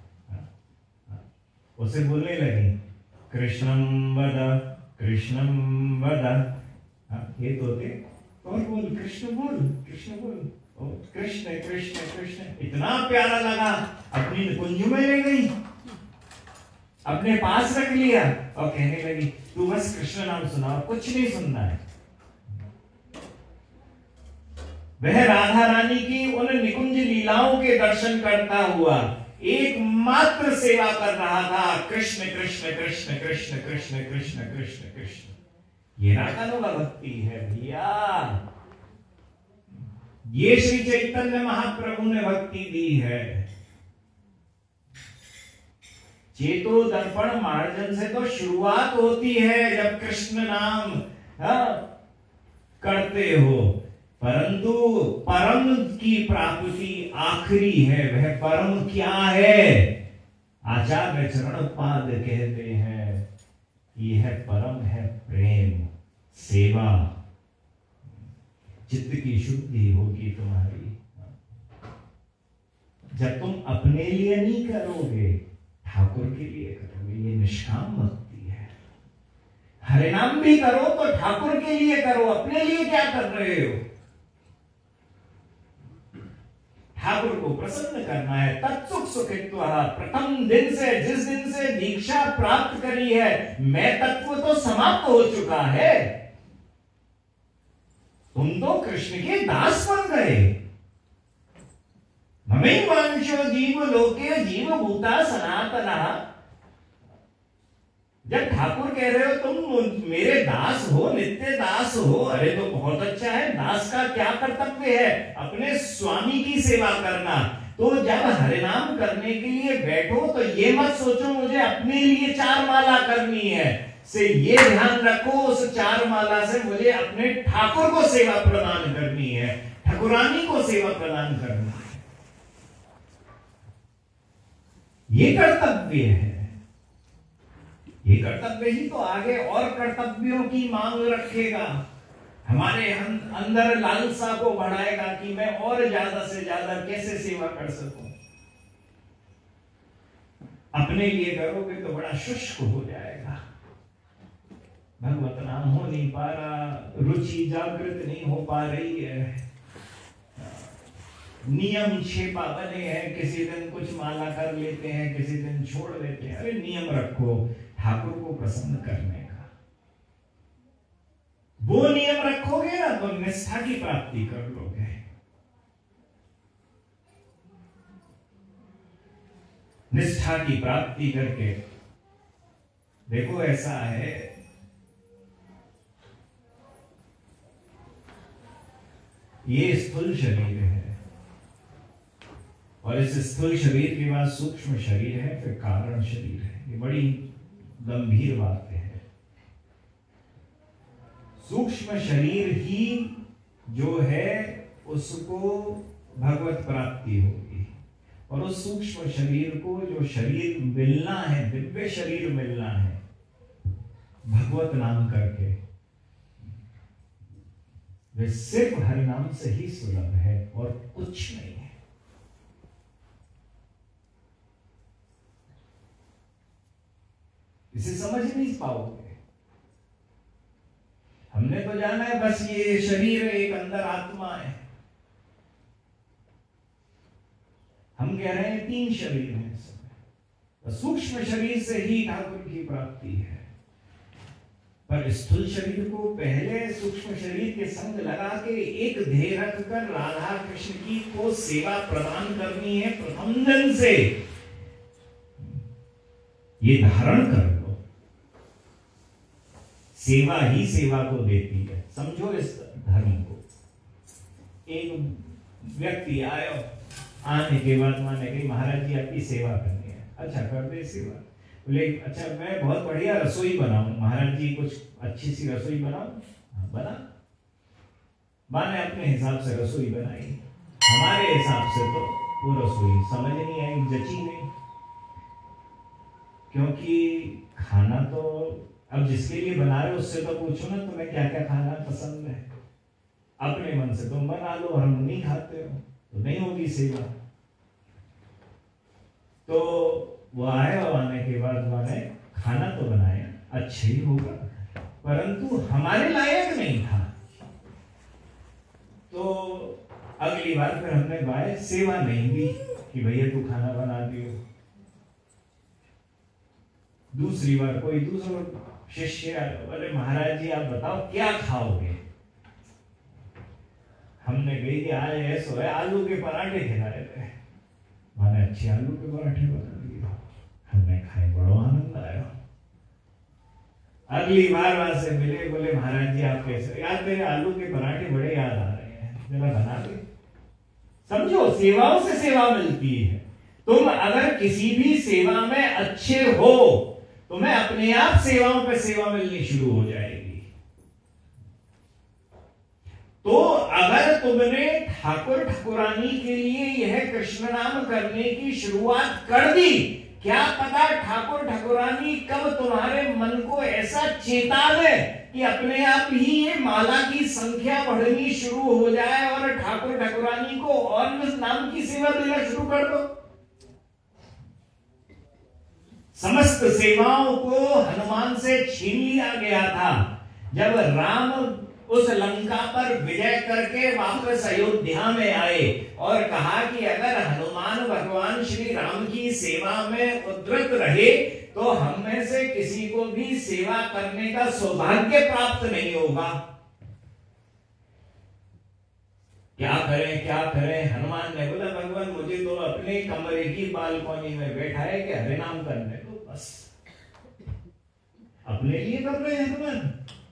उसे बोलने लगी कृष्णम वद कृष्णम वद। ये तोते और बोल कृष्ण बोल कृष्ण बोल। कृष्ण कृष्ण कृष्ण इतना प्यारा लगा, अपनी कुंज में ले गई, अपने पास रख लिया और कहने लगी तू बस कृष्ण नाम सुना, कुछ नहीं सुनना है। वह राधा रानी की उन निकुंज लीलाओं के दर्शन करता हुआ एकमात्र सेवा कर रहा था, कृष्ण कृष्ण कृष्ण कृष्ण कृष्ण कृष्ण कृष्ण कृष्ण। ये रागानुगा भक्ति है भैया। ये श्री चैतन्य महाप्रभु ने भक्ति दी है। चेतो दर्पण मार्जन से तो शुरुआत होती है जब कृष्ण नाम हा, करते हो, परंतु परम की प्राप्ति आखिरी है। वह परम क्या है? आचार्य चरण पाद कहते हैं यह परम है प्रेम, सेवा। चित्त की शुद्धि होगी तुम्हारी जब तुम अपने लिए नहीं करोगे, ठाकुर के लिए करोगे। ये निष्काम भक्ति है। हरे नाम भी करो तो ठाकुर के लिए करो, अपने लिए क्या कर रहे हो? ठाकुर को प्रसन्न करना है। तत्सुख सुखित्वा, प्रथम दिन से, जिस दिन से दीक्षा प्राप्त करी है, मैं तत्व तो समाप्त हो चुका है। तुम तो कृष्ण के दास बन गए। ममें वांशो जीव लोके जीव भूता सनातना। जब ठाकुर कह रहे हो तुम मेरे दास हो, नित्य दास हो, अरे तो बहुत अच्छा है। दास का क्या कर्तव्य है? अपने स्वामी की सेवा करना। तो जब हरे नाम करने के लिए बैठो तो ये मत सोचो मुझे अपने लिए चार माला करनी है। से ये ध्यान रखो उस चार माला से मुझे अपने ठाकुर को सेवा प्रदान करनी है, ठाकुरानी को सेवा प्रदान करना है। ये कर्तव्य है। ये कर्तव्य ही तो आगे और कर्तव्यों की मांग रखेगा, हमारे अंदर लालसा को बढ़ाएगा कि मैं और ज्यादा से ज्यादा कैसे सेवा कर सकूं। अपने लिए करोगे तो बड़ा शुष्क हो जाएगा, भगवत नाम हो नहीं पा रहा, रुचि जागृत नहीं हो पा रही है, नियम छेपा बने हैं, किसी दिन कुछ माला कर लेते हैं, किसी दिन छोड़ देते हैं। अरे नियम रखो ठाकुर को प्रसन्न करने का, वो नियम रखोगे ना तो निष्ठा की प्राप्ति कर लोगे। निष्ठा की प्राप्ति करके देखो, ऐसा है ये स्थूल शरीर है और इस स्थूल शरीर के बाद सूक्ष्म शरीर है, फिर कारण शरीर है। ये बड़ी गंभीर बात है। सूक्ष्म शरीर ही जो है उसको भगवत प्राप्ति होगी, और उस सूक्ष्म शरीर को जो शरीर मिलना है, दिव्य शरीर मिलना है भगवत नाम करके, वे सिर्फ हरि नाम से ही सुलभ है और कुछ नहीं है। इसे समझ नहीं पाओगे। हमने तो जाना है बस ये शरीर एक अंदर आत्मा है, हम कह रहे हैं तीन शरीर हैं इस समय। सूक्ष्म शरीर से ही ठाकुर की प्राप्ति है, पर स्थूल शरीर को पहले सूक्ष्म शरीर के संग लगा के एक ध्येय रखकर राधा कृष्ण की को सेवा प्रदान करनी है। प्रथम दिन से ये धारण कर लो, सेवा ही सेवा को देती है। समझो इस धर्म को। एक व्यक्ति आया, आने के बाद माने कि महाराज जी आपकी सेवा करनी है। अच्छा कर दे सेवा। बोले अच्छा मैं बहुत बढ़िया रसोई बनाऊं, महाराज जी कुछ अच्छी सी रसोई बनाओ। बना, माने अपने हिसाब से रसोई बनाई, हमारे हिसाब से तो वो रसोई समझ नहीं आई, जची नहीं। क्योंकि खाना तो अब जिसके लिए बना रहे हो उससे तो पूछो ना तुम्हें क्या क्या खाना पसंद है। अपने मन से तुम बना लो, हम नहीं खाते हो तो नहीं होगी सेवा। तो वो आए और आने के बाद मैंने खाना तो बनाया, अच्छा ही होगा, परंतु हमारे लायक नहीं था। तो अगली बार फिर हमने बाय सेवा नहीं दी कि भैया तू खाना बना दियो। दूसरी बार कोई दूसरा शिष्य बोले महाराज जी आप बताओ क्या खाओगे। हमने कही कि आज ऐसा है आलू के पराठे खिलाए थे, मैंने अच्छे आलू के पराठे बना दिए, हमने खाए, बड़ा आनंद आया। अगली बार वहां से मिले, बोले महाराज जी आप कैसे, यार मेरे आलू के पराठे बड़े याद आ रहे हैं, जरा बना दे। समझो सेवाओं से सेवा मिलती है। तुम अगर किसी भी सेवा में अच्छे हो तुम्हें अपने आप सेवाओं पे सेवा मिलनी शुरू हो जाएगी। तो अगर तुमने ठाकुर ठाकुरानी के लिए यह कृष्ण नाम करने की शुरुआत कर दी, क्या पता ठाकुर ठाकुरानी कब तुम्हारे मन को ऐसा चेता दे कि अपने आप ही ये माला की संख्या बढ़नी शुरू हो जाए और ठाकुर ठाकुरानी को और नाम की सेवा देना शुरू कर दो। समस्त सेवाओं को हनुमान से छीन लिया गया था। जब राम उस लंका पर विजय करके वापस अयोध्या में आए और कहा कि अगर हनुमान भगवान श्री राम की सेवा में उद्रत रहे तो हम में से किसी को भी सेवा करने का सौभाग्य प्राप्त नहीं होगा। क्या करें क्या करें। हनुमान ने बोला भगवान मुझे तो अपने कमरे की बालकोनी में बैठा है कि हरे नाम करने दो, बस अपने लिए कर रहे हैं हनुमान,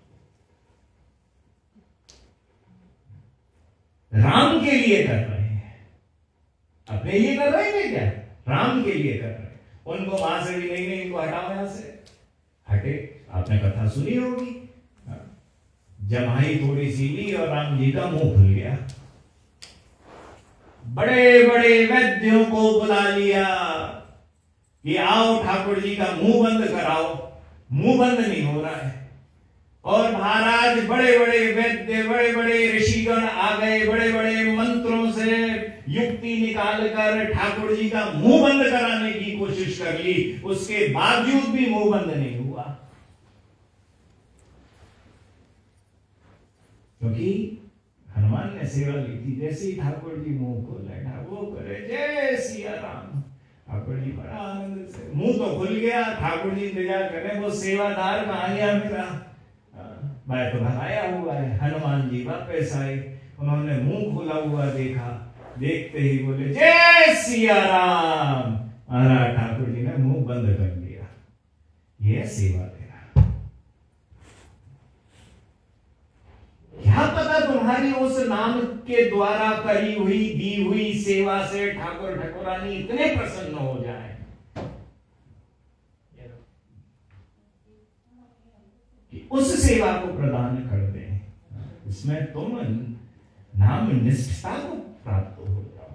राम के लिए कर रहे हैं। अपने लिए कर रहे हैं क्या, राम के लिए कर रहे हैं। उनको वहां से भी नहीं नहीं इनको हटाओ, यहां से हटे। आपने कथा सुनी होगी, जमाई थोड़ी सी ली और राम जी का मुंह खुल गया। बड़े बड़े वैद्यों को बुला लिया, कि आओ ठाकुर जी का मुंह बंद कराओ, मुंह बंद नहीं हो रहा है। और महाराज बड़े बड़े वैद्य, बड़े बड़े ऋषिगण आ गए, बड़े बड़े मंत्रों से युक्ति निकाल कर ठाकुर जी का मुंह बंद कराने की कोशिश कर ली, उसके बावजूद भी मुंह बंद नहीं हुआ। क्योंकि हनुमान ने सेवा ली थी। जैसे ही ठाकुर जी मुंह खोले, वो करे जय सिया राम, ठाकुर जी बड़ा आनंद से, मुंह तो खुल गया, ठाकुर जी इंतजार कर रहे, वो सेवादार कहाँ गया मेरा, मैं तो भगाया हुआ है। हनुमान जी वापस आए, उन्होंने मुंह खोला हुआ देखा, देखते ही बोले जय सिया राम। महाराज ठाकुर जी ने मुंह बंद कर दिया। यह सेवा देना। क्या पता तुम्हारी उस नाम के द्वारा करी हुई दी हुई सेवा से ठाकुर ठाकुरानी इतने प्रसन्न हो जाए कि उस सेवा को प्रदान कर दें। इसमें तुम नाम निष्ठता को प्राप्त हो जाओ।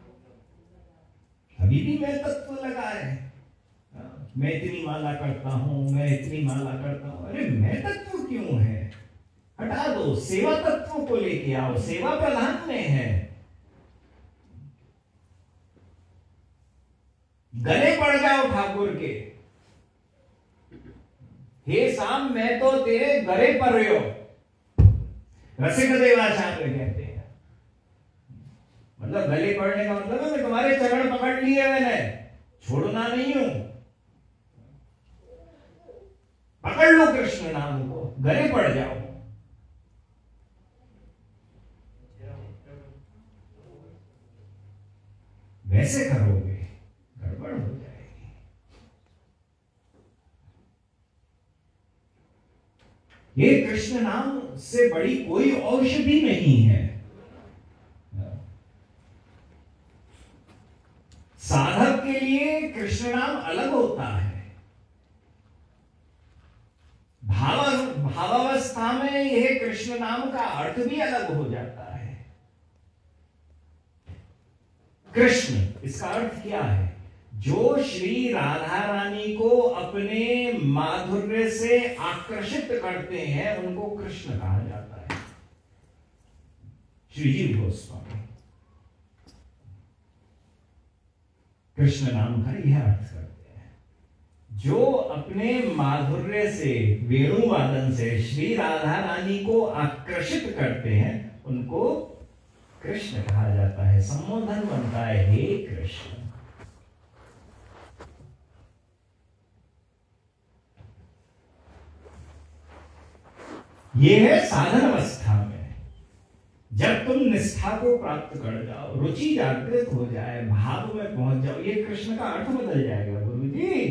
अभी भी मैं तत्व लगा है, मैं इतनी माला करता हूं, मैं इतनी माला करता हूं। अरे मैं तत्व क्यों है, हटा दो, सेवा तत्व को लेके आओ। सेवा प्रधान में है। गले पड़ जाओ ठाकुर के, हे शाम मैं तो तेरे गले पर रहो। रसिक देवाचार्य कहते हैं, मतलब गले पड़ने का मतलब है मैं तुम्हारे चरण पकड़ लिए, मैंने छोड़ना नहीं हूं। पकड़ लो कृष्ण नाम को, गले पड़ जाओ। वैसे करोगे गड़बड़ हो जाएगी। ये कृष्ण नाम से बड़ी कोई औषधि नहीं है। साधक के लिए कृष्ण नाम अलग होता है। भाव भावावस्था में यह कृष्ण नाम का अर्थ भी अलग हो जाता है। कृष्ण इसका अर्थ क्या है, जो श्री राधा रानी को अपने माधुर्य से आकर्षित करते हैं उनको कृष्ण कहा जाता है। श्री जीव गोस्वामी कृष्ण नाम का यह अर्थ करते हैं, जो अपने माधुर्य से, वेणुवादन से श्री राधा रानी को आकर्षित करते हैं उनको कृष्ण कहा जाता है। संबोधन बनता है हे कृष्ण। यह है साधन अवस्था में। जब तुम निष्ठा को प्राप्त कर जाओ, रुचि जागृत हो जाए, भाव में पहुंच जाओ, ये कृष्ण का अर्थ बदल जाएगा। गुरु जी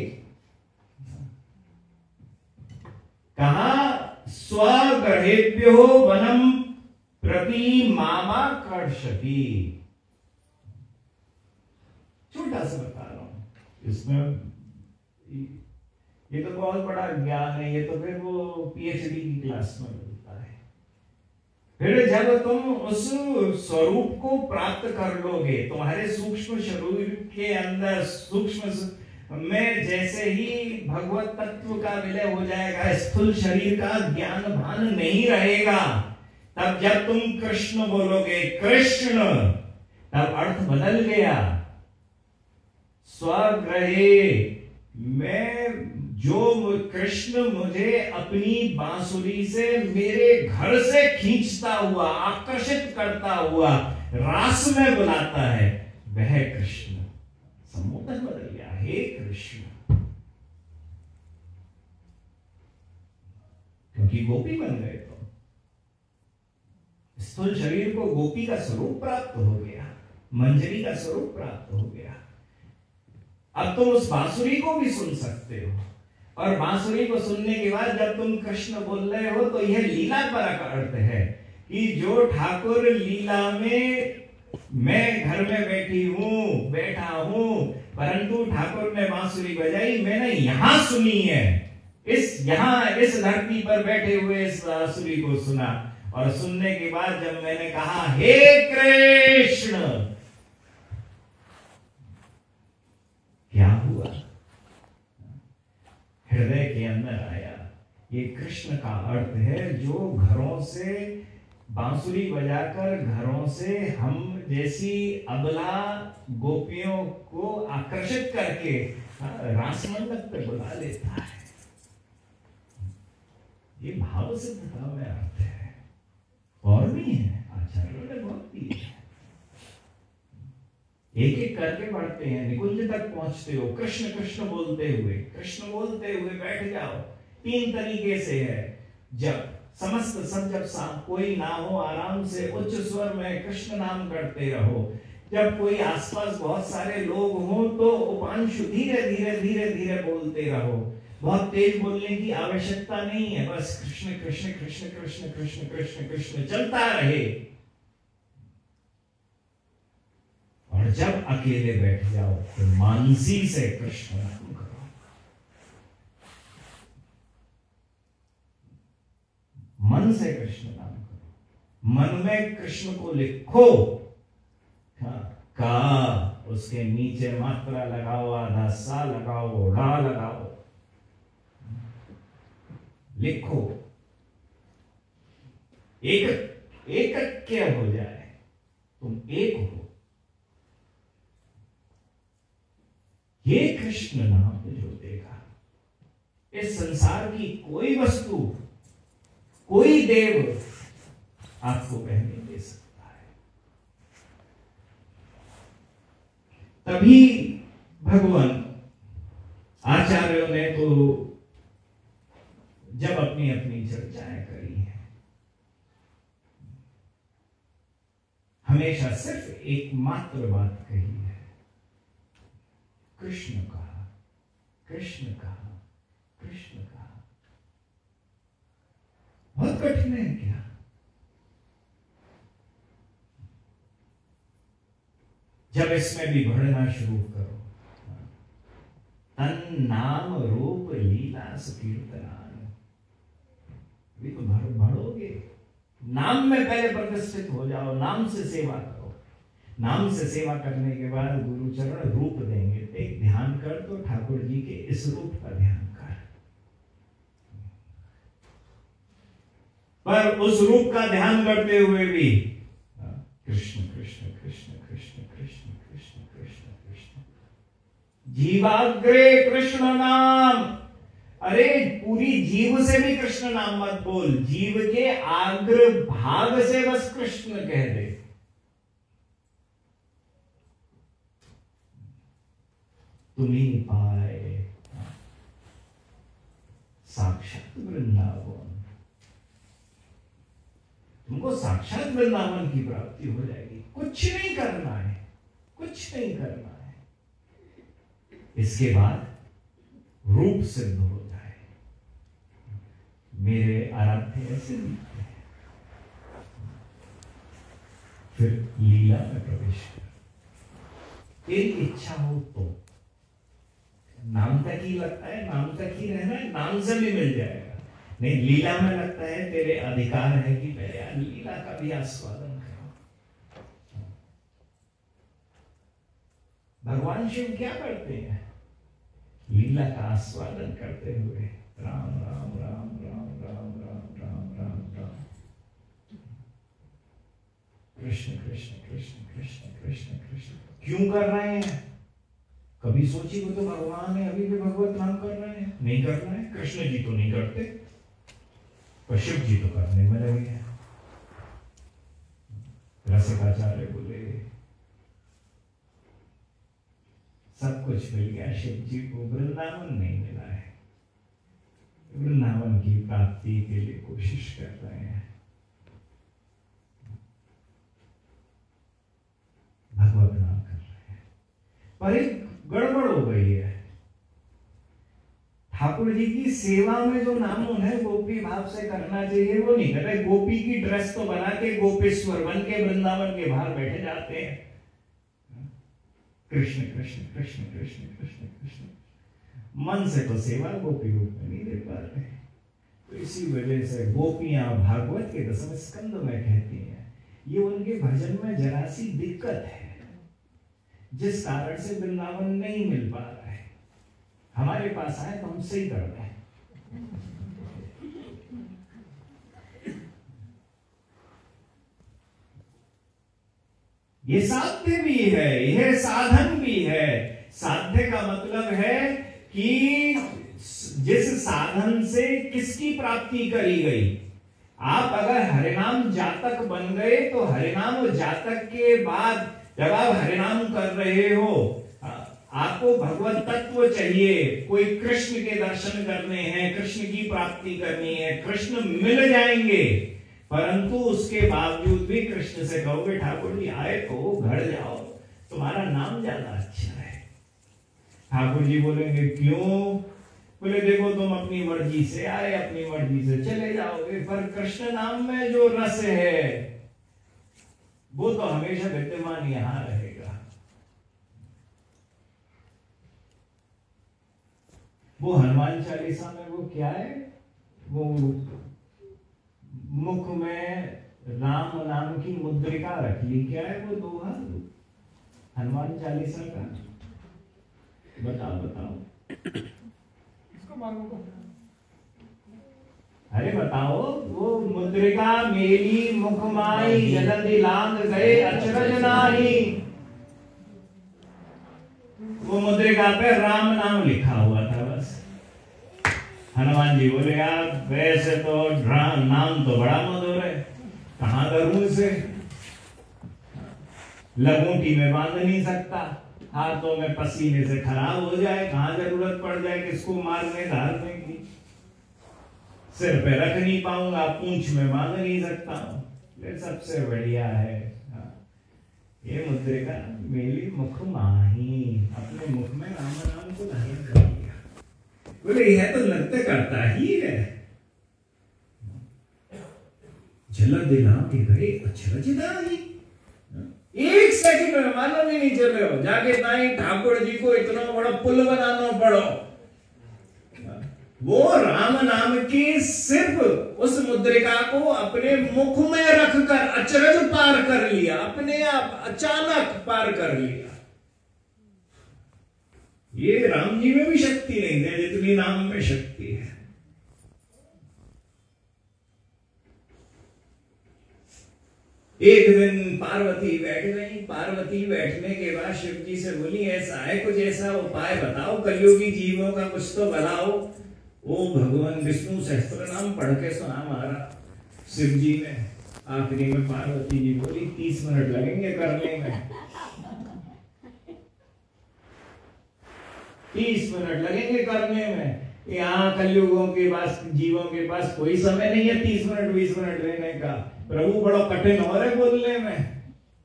कहा, स्वग्रहेभ्यो वनम प्रति मामा कर्षति। छोटा सा बता रहा हूं, इसमें ये तो बहुत बड़ा ज्ञान है, ये तो फिर वो पीएचडी की क्लास में मिलता है। फिर जब तुम उस स्वरूप को प्राप्त कर लोगे, तुम्हारे सूक्ष्म शरीर के अंदर सूक्ष्म में जैसे ही भगवत तत्व का विलय हो जाएगा, स्थूल शरीर का ज्ञान भान नहीं रहेगा, तब जब तुम कृष्ण बोलोगे, कृष्ण, तब अर्थ बदल गया। स्वग्रहे मैं, जो कृष्ण मुझे अपनी बांसुरी से मेरे घर से खींचता हुआ, आकर्षित करता हुआ, रास में बुलाता है, वह कृष्ण। संबोधन बदल गया, हे कृष्ण। क्योंकि गोपी बन गए तो स्थूल शरीर को गोपी का स्वरूप प्राप्त हो गया, मंजरी का स्वरूप प्राप्त हो गया। अब तुम उस बांसुरी को भी सुन सकते हो, और बांसुरी को सुनने के बाद जब तुम कृष्ण बोल रहे हो तो यह लीला पर का अर्थ है कि जो ठाकुर लीला में, मैं घर में बैठी हूं, बैठा हूं, परंतु ठाकुर ने बांसुरी बजाई, मैंने यहां सुनी है, इस यहां इस धरती पर बैठे हुए इस बांसुरी को सुना, और सुनने के बाद जब मैंने कहा हे कृष्ण, क्या हुआ, हृदय के अंदर आया। ये कृष्ण का अर्थ है, जो घरों से बांसुरी बजाकर घरों से हम जैसी अबला गोपियों को आकर्षित करके रासमंडप पे बुला लेता है। ये भाव सिद्धता में अर्थ है, और भी है, आचार्यों ने बहुत दिए है। एक एक करके बढ़ते हैं, निकुंज तक पहुंचते हो, कृष्ण कृष्ण बोलते हुए, कृष्ण बोलते हुए बैठ जाओ। तीन तरीके से है, जब समस्त सब जब कोई ना हो, आराम से उच्च स्वर में कृष्ण नाम करते रहो। जब कोई आसपास बहुत सारे लोग हों तो उपांशु धीरे धीरे धीरे धीरे बोलते रहो। बहुत तेज बोलने की आवश्यकता नहीं है, बस कृष्ण कृष्ण कृष्ण कृष्ण कृष्ण कृष्ण कृष्ण चलता रहे। और जब अकेले बैठ जाओ तो मानसी से कृष्ण नाम करो। मन से कृष्ण नाम करो, मन में कृष्ण को लिखो। हाँ, का उसके नीचे मात्रा लगाओ, आधा सा लगाओ, रा लगाओ, लिखो। एक एकक्य हो जाए, तुम एक हो। ये कृष्ण नाम जो देगा, इस संसार की कोई वस्तु, कोई देव आपको कहने दे सकता है। तभी भगवान आचार्यों ने तो जब अपनी अपनी चर्चाएं करी हैं, हमेशा सिर्फ एकमात्र बात कही है, कृष्ण कहा, कृष्ण कहा, कृष्ण कहा। बहुत कठिन है क्या? जब इसमें भी बढ़ना शुरू करो, तन नाम रूप लीला सुकीर्तनान, भी तो भर बढ़ोगे। नाम में पहले प्रतिष्ठित हो जाओ, नाम से सेवा करो। नाम से सेवा करने के बाद गुरु चरण रूप देंगे। एक ध्यान कर तो ठाकुर जी के इस रूप का ध्यान कर, पर उस रूप का ध्यान करते हुए भी कृष्ण कृष्ण कृष्ण कृष्ण कृष्ण कृष्ण कृष्ण कृष्ण, जीवाग्रे कृष्ण नाम। अरे पूरी जीव से भी कृष्ण नाम मत बोल, जीव के आग्र भाग से बस कृष्ण कह दे। तुम्हें पाए साक्षात वृंदावन, तुमको साक्षात वृंदावन की प्राप्ति हो जाएगी। कुछ नहीं करना है, कुछ नहीं करना है। इसके बाद रूप सिद्ध हो जाए, मेरे आराध्य ऐसे दिखते हैं। फिर लीला में प्रवेश कर, तेरी इच्छा हो तो। नाम तक ही लगता है, नाम तक ही रहना है, नाम से भी मिल जाएगा। नहीं, लीला में लगता है तेरे अधिकार है कि मेरे लीला का भी आस्वादन करो। भगवान शिव क्या करते हैं? लीला का आस्वादन करते हुए राम राम राम राम राम राम राम राम राम, कृष्ण कृष्ण कृष्ण कृष्ण कृष्ण कृष्ण। क्यों कर रहे हैं? कभी सोची वो तो भगवान है, अभी भी भगवत नाम कर रहे हैं? नहीं करना है। कृष्ण जी तो नहीं करते, पर शिव जी तो करने में लगे हैं। रसिकाचार्य बोले सब कुछ मिल गया, शिव जी को वृंदावन नहीं मिला है। वृंदावन की प्राप्ति के लिए कोशिश कर रहे हैं। भगवत नाम कर रहे हैं, पर एक गड़बड़ हो गई है। ठाकुर जी की सेवा में जो नाम उन्हें गोपी भाव से करना चाहिए वो नहीं कर रहे। गोपी की ड्रेस तो बना के गोपेश्वर बन के वृंदावन के बाहर बैठे जाते हैं। कृष्ण कृष्ण कृष्ण कृष्ण कृष्ण कृष्ण, मन से तो सेवा गोपी रूप में नहीं दे पा रहे। तो इसी वजह से गोपियां भागवत के दसवें स्कंद में कहती हैं, ये उनके भजन में जरा सी दिक्कत है, जिस कारण से वृंदावन नहीं मिल पा रहा है। हमारे पास आए तो हम सही कर रहे हैं। ये साध्य भी है, यह साधन भी है। साध्य का मतलब है कि जिस साधन से किसकी प्राप्ति करी गई। आप अगर हरिनाम जातक बन गए तो हरिनाम जातक के बाद जब आप हरिनाम कर रहे हो, आपको भगवत तत्व चाहिए, कोई कृष्ण के दर्शन करने हैं, कृष्ण की प्राप्ति करनी है, कृष्ण मिल जाएंगे, परंतु उसके बावजूद भी कृष्ण से कहोगे ठाकुर जी आए तो घर जाओ, तुम्हारा नाम ज्यादा अच्छा है। ठाकुर जी बोलेंगे क्यों? बोले देखो तुम अपनी मर्जी से आए, अपनी मर्जी से चले जाओगे, पर कृष्ण नाम में जो रस है वो तो हमेशा विद्यमान यहां रहेगा। वो हनुमान चालीसा में वो क्या है, वो मुख में राम नाम की मुद्रिका रख ली, क्या है वो दोहा हनुमान चालीसा का? बताओ बताओ, अरे बताओ। वो मुद्रिका मेरी मुख माई, जगति लांग गए अचरज नाही। वो मुद्रिका पे राम नाम लिखा हुआ था बस। हनुमान जी बोले यार वैसे तो नाम तो बड़ा मधुर है, कहां करूं इसे, लगूंटी में बांध नहीं सकता, हाथों में पसीने से खराब हो जाए, कहां जरूरत पड़ जाए किसको मारने धारने की, सिर पे रख नहीं पाऊंगा, पूंछ में बांध नहीं सकता हूं। ये सबसे बढ़िया है ये मुद्रिका मेरी मुख माही, अपने मुख में राम नाम को धारण कर लिया। बोले यह तो नृत्य करता ही है। जल दिला के गए अचरज नाही, एक सेकंड में मानो भी नहीं चले हो, जाके ताई ठाकुर जी को इतना बड़ा पुल बनाना पड़ो। वो राम नाम की सिर्फ उस मुद्रिका को अपने मुख में रखकर अचरज पार कर लिया, अपने आप अचानक पार कर लिया। ये राम जी में भी शक्ति नहीं है जितनी नाम में शक्ति है। एक दिन पार्वती बैठ गई। पार्वती बैठने के बाद शिव जी से बोली ऐसा है कुछ ऐसा उपाय बताओ कलयुगी जीवों का, कुछ तो बताओ। ओ भगवान विष्णु सहस्त्र नाम पढ़ के सुना मारा शिव जी ने। आखिरी में पार्वती जी बोली तीस मिनट लगेंगे करने में, तीस मिनट लगेंगे करने में। यहाँ कलयुगों के पास, जीवों के पास कोई समय नहीं है तीस मिनट बीस मिनट लेने का। प्रभु बड़ा कठिन हो रहा है बोलने में।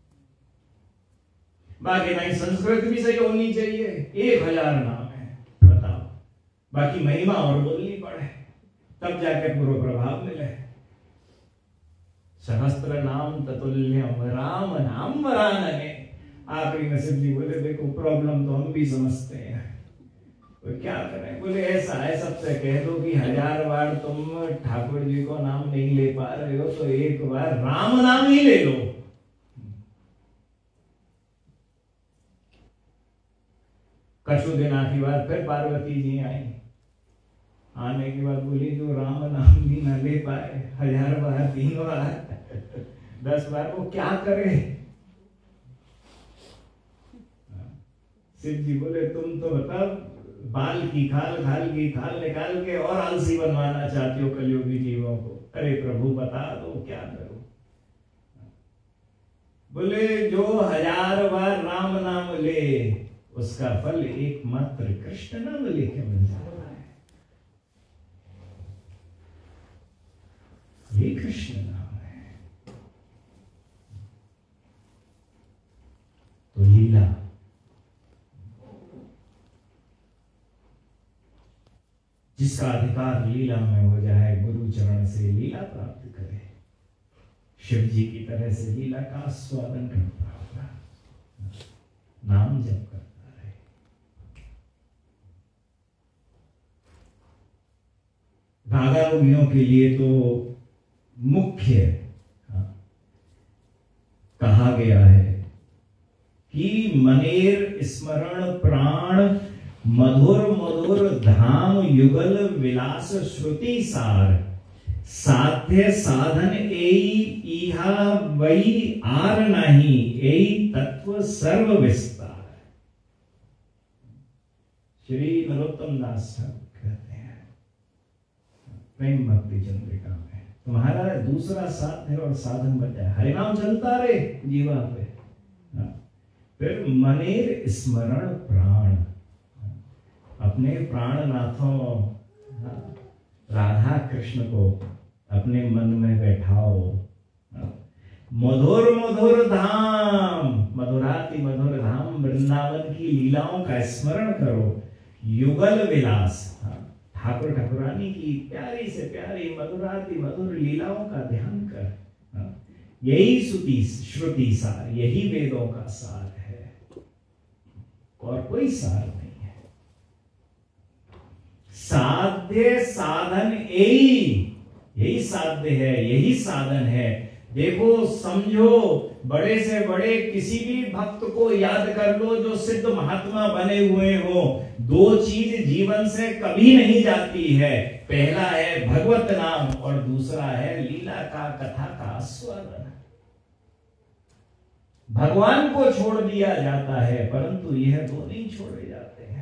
बाकी नहीं, संस्कृत भी सही होनी चाहिए। एक हजार नाम है बताओ, बाकी महिमा और बोलनी पड़े तब जाके पूरा प्रभाव मिले। सहस्त्र नाम ततुल्यम राम नाम वरानने। आखिरी में शिव जी बोले देखो प्रॉब्लम तो हम भी समझते हैं, तो क्या करें। बोले ऐसा है सबसे कह दो कि हजार बार तुम ठाकुर जी को नाम नहीं ले पा रहे हो तो एक बार राम नाम ही ले लो। कछु दिन आखिरी बार फिर पार्वती जी आई। आने के बाद बोली जो राम नाम भी न ले पाए हजार बार, तीन बार, दस बार, वो क्या करे। शिव जी बोले तुम तो बताओ बाल की खाल, खाल की खाल निकाल के और आलसी बनवाना चाहते हो कलयुगी जीवों को। अरे प्रभु बता दो क्या करो। बोले जो हजार बार राम नाम ले उसका फल एकमात्र कृष्ण नाम लेके मिल जाता है। ये कृष्ण नाम है। तो लीला जिसका अधिकार लीला में हो जाए, गुरु चरण से लीला प्राप्त करे, शिव जी की तरह से लीला का आस्वादन करता होगा, नाम जप करता रहे। रागानुगियों के लिए तो मुख्य कहा गया है कि मनेर स्मरण प्राण मधुर मधुर धाम युगल विलास श्रुति सार, साध्य साधन एई इहा वही आर नहीं, एई तत्व सर्व विस्तार। श्री नरोत्तम दास कहते हैं प्रेम भक्ति चंद्रिका में, तुम्हारा दूसरा साध्य और साधन बचा, हरिनाम चलता रहे जीवा पे, फिर मनेर स्मरण प्राण, अपने प्राणनाथों राधा कृष्ण को अपने मन में बैठाओ। मधुर मधुर धाम, मधुराति मधुर धाम वृंदावन की लीलाओं का स्मरण करो। युगल विलास, ठाकुर ठाकुरानी की प्यारी से प्यारी मधुराति मधुर लीलाओं का ध्यान कर। यही श्रुति श्रुति सार, यही वेदों का सार है, और कोई सार नहीं है। साध्य साधन यही यही साध्य है, यही साधन है। देखो समझो, बड़े से बड़े किसी भी भक्त को याद कर लो जो सिद्ध महात्मा बने हुए हो, दो चीज जीवन से कभी नहीं जाती है। पहला है भगवत नाम और दूसरा है लीला का, कथा का आस्वादन। भगवान को छोड़ दिया जाता है परंतु यह दो नहीं छोड़े जाते हैं।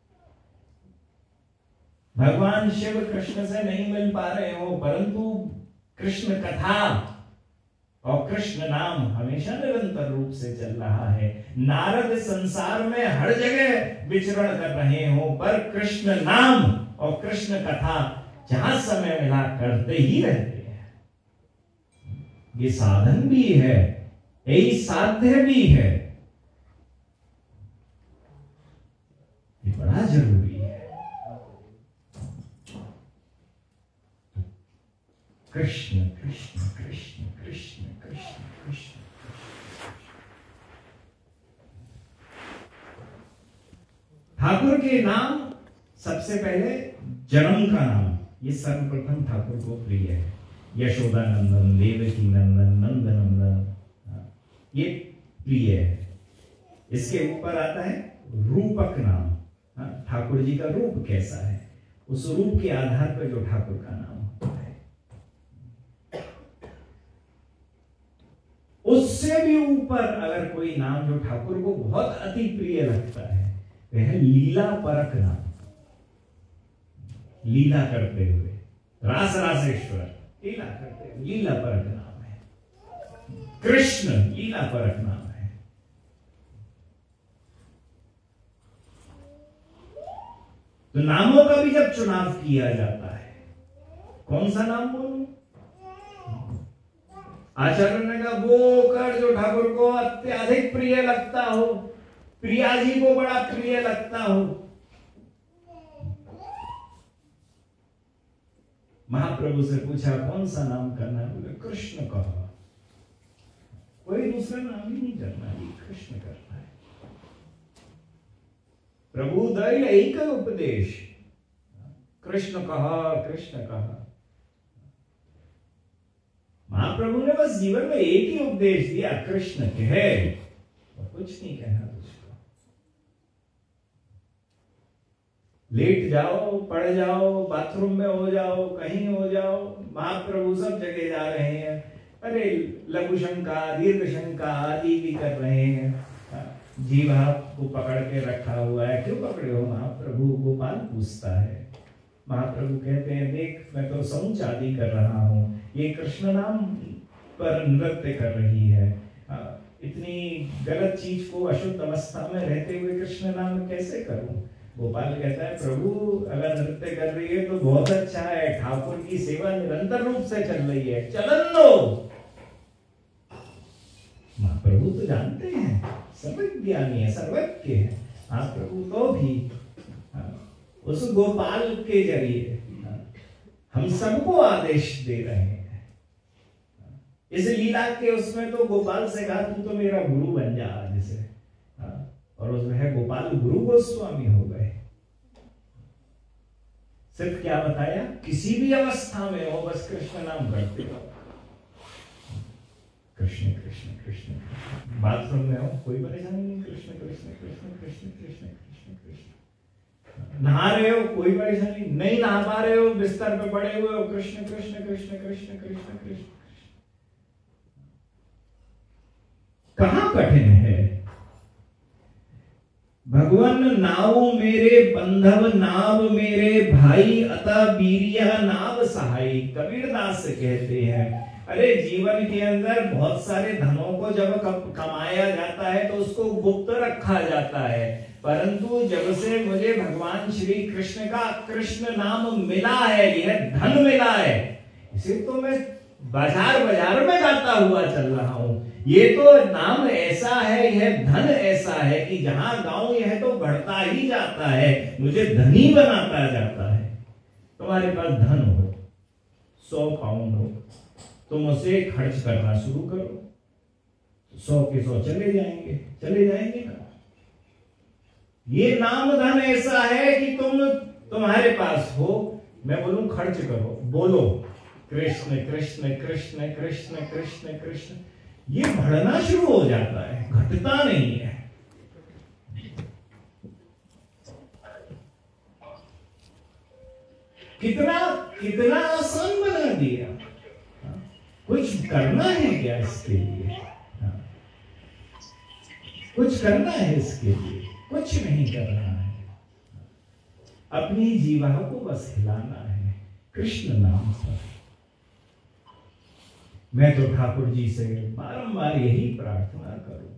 भगवान शिव कृष्ण से नहीं मिल पा रहे हो परंतु कृष्ण कथा और कृष्ण नाम हमेशा निरंतर रूप से चल रहा है। नारद संसार में हर जगह विचरण कर रहे हो पर कृष्ण नाम और कृष्ण कथा जहां समय मिला करते ही रहते हैं। ये साधन भी है, यही साध्य भी है, ये बड़ा जरूरी है। कृष्ण कृष्ण कृष्ण कृष्ण कृष्ण कृष्ण। ठाकुर के नाम सबसे पहले जन्म का नाम, ये सर्वप्रथम ठाकुर को प्रिय है। यशोदा नंदन, देवकी नंदन, नंद नंदन, ये प्रिय है। इसके ऊपर आता है रूपक नाम, ठाकुर जी का रूप कैसा है, उस रूप के आधार पर जो ठाकुर का नाम होता है। उससे भी ऊपर अगर कोई नाम जो ठाकुर को बहुत अति प्रिय लगता है वह है लीला परक नाम। लीला करते हुए, रास रासेश्वर, लीला करते हुए, लीला परक नाम है। कृष्ण लीला परक नाम है। तो नामों का भी जब चुनाव किया जाता है, कौन सा नाम बोलूं? आचार्य ने कहा वो कर जो ठाकुर को अत्यधिक प्रिय लगता हो, प्रिया जी को बड़ा प्रिय लगता हो। महाप्रभु से पूछा कौन सा नाम करना है, बोले कृष्ण कहा। कोई दूसरा नाम ही नहीं करना, ये कृष्ण करना है। प्रभु दय एक उपदेश, कृष्ण कहा कृष्ण कहा। महाप्रभु ने बस जीवन में एक ही उपदेश दिया, कृष्ण कहे, और कुछ नहीं कहना तुझको। लेट जाओ, पड़ जाओ, बाथरूम में हो जाओ, कहीं हो जाओ, महाप्रभु सब जगह जा रहे हैं। अरे लघु शंका, दीर्घ शंका आदि भी कर रहे हैं। जीवा को पकड़ के रखा हुआ है, क्यों पकड़े हो महाप्रभु? गोपाल पूछता है। महाप्रभु कहते हैं देख मैं तो सौंच आदि कर रहा हूँ, ये कृष्ण नाम पर नृत्य कर रही है। इतनी गलत चीज को अशुद्ध अवस्था में रहते हुए कृष्ण नाम कैसे करूं? गोपाल कहता है प्रभु अगर नृत्य कर रही है तो बहुत अच्छा है, ठाकुर की सेवा निरंतर रूप से चल रही है, चलन दो। महाप्रभु तो जानते हैं, सर्वज्ञानी है, सर्वज्ञ है। महाप्रभु तो भी उस गोपाल के जरिए हम सबको आदेश दे रहे हैं। इस लीला के उसमें तो गोपाल से कहा तू तो मेरा गुरु बन जा आज से, और उसमें है गोपाल गुरु गोस्वामी हो गए। सिर्फ क्या बताया, किसी भी अवस्था में हो बस कृष्ण नाम करते हो। कृष्ण कृष्ण कृष्ण, बाथरूम में हो कोई परेशानी नहीं, कृष्ण कृष्ण कृष्ण कृष्ण कृष्ण कृष्ण कृष्ण। नहा रहे हो कोई परेशानी नहीं, नहा पा रहे हो बिस्तर पे पड़े हुए हो कृष्ण कृष्ण कृष्ण कृष्ण कृष्ण कृष्ण। कहां कठिन है? भगवान नाव मेरे बंधव नाव मेरे भाई अतः वीरिया नाव सहाई, कबीरदास कहते हैं। अरे जीवन के अंदर बहुत सारे धनों को जब कमाया जाता है तो उसको गुप्त रखा जाता है, परंतु जब से मुझे भगवान श्री कृष्ण का कृष्ण नाम मिला है, यह धन मिला है, इसे तो मैं बाजार बाजार में जाता हुआ चल रहा हूं। ये तो नाम ऐसा है, यह धन ऐसा है कि जहां गांव यह तो बढ़ता ही जाता है, मुझे धनी बनाता जाता है। तुम्हारे पास धन हो, सौ पाउंड हो, तुम उसे खर्च करना शुरू करो, सौ के सौ चले जाएंगे, चले जाएंगे ना। ये नाम धन ऐसा है कि तुम तुम्हारे पास हो, मैं बोलूं खर्च करो, बोलो कृष्ण कृष्ण कृष्ण कृष्ण कृष्ण कृष्ण, ये बढ़ना शुरू हो जाता है, घटता नहीं है। कितना कितना आसान बना दिया। कुछ करना है क्या इसके लिए? कुछ करना है इसके लिए? कुछ नहीं करना है। अपनी जीवा को बस हिलाना है कृष्ण नाम पर। मैं तो ठाकुर जी से बारंबार यही प्रार्थना करूं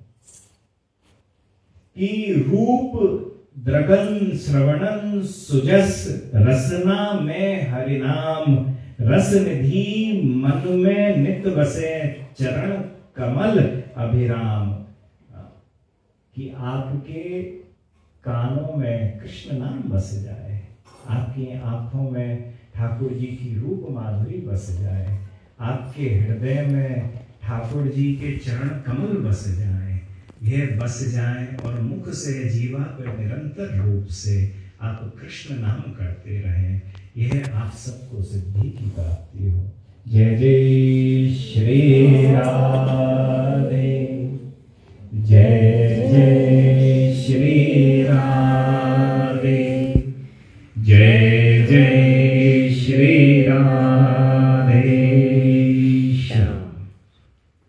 कि रूप द्रगन श्रवणन सुजस रसना में हरिनाम, रस निधि मन में नित बसे चरण कमल अभिराम। कि आपके कानों में कृष्ण नाम बस जाए, आपकी आंखों में ठाकुर जी की रूप माधुरी बस जाए, आपके हृदय में ठाकुर जी के चरण कमल बस जाए, यह बस जाए और मुख से जीवा पर निरंतर रूप से आप कृष्ण नाम करते रहें, यह आप सबको सिद्धि की प्राप्ति हो। जय जय श्री राधे, जय जय श्री राधे, जय जय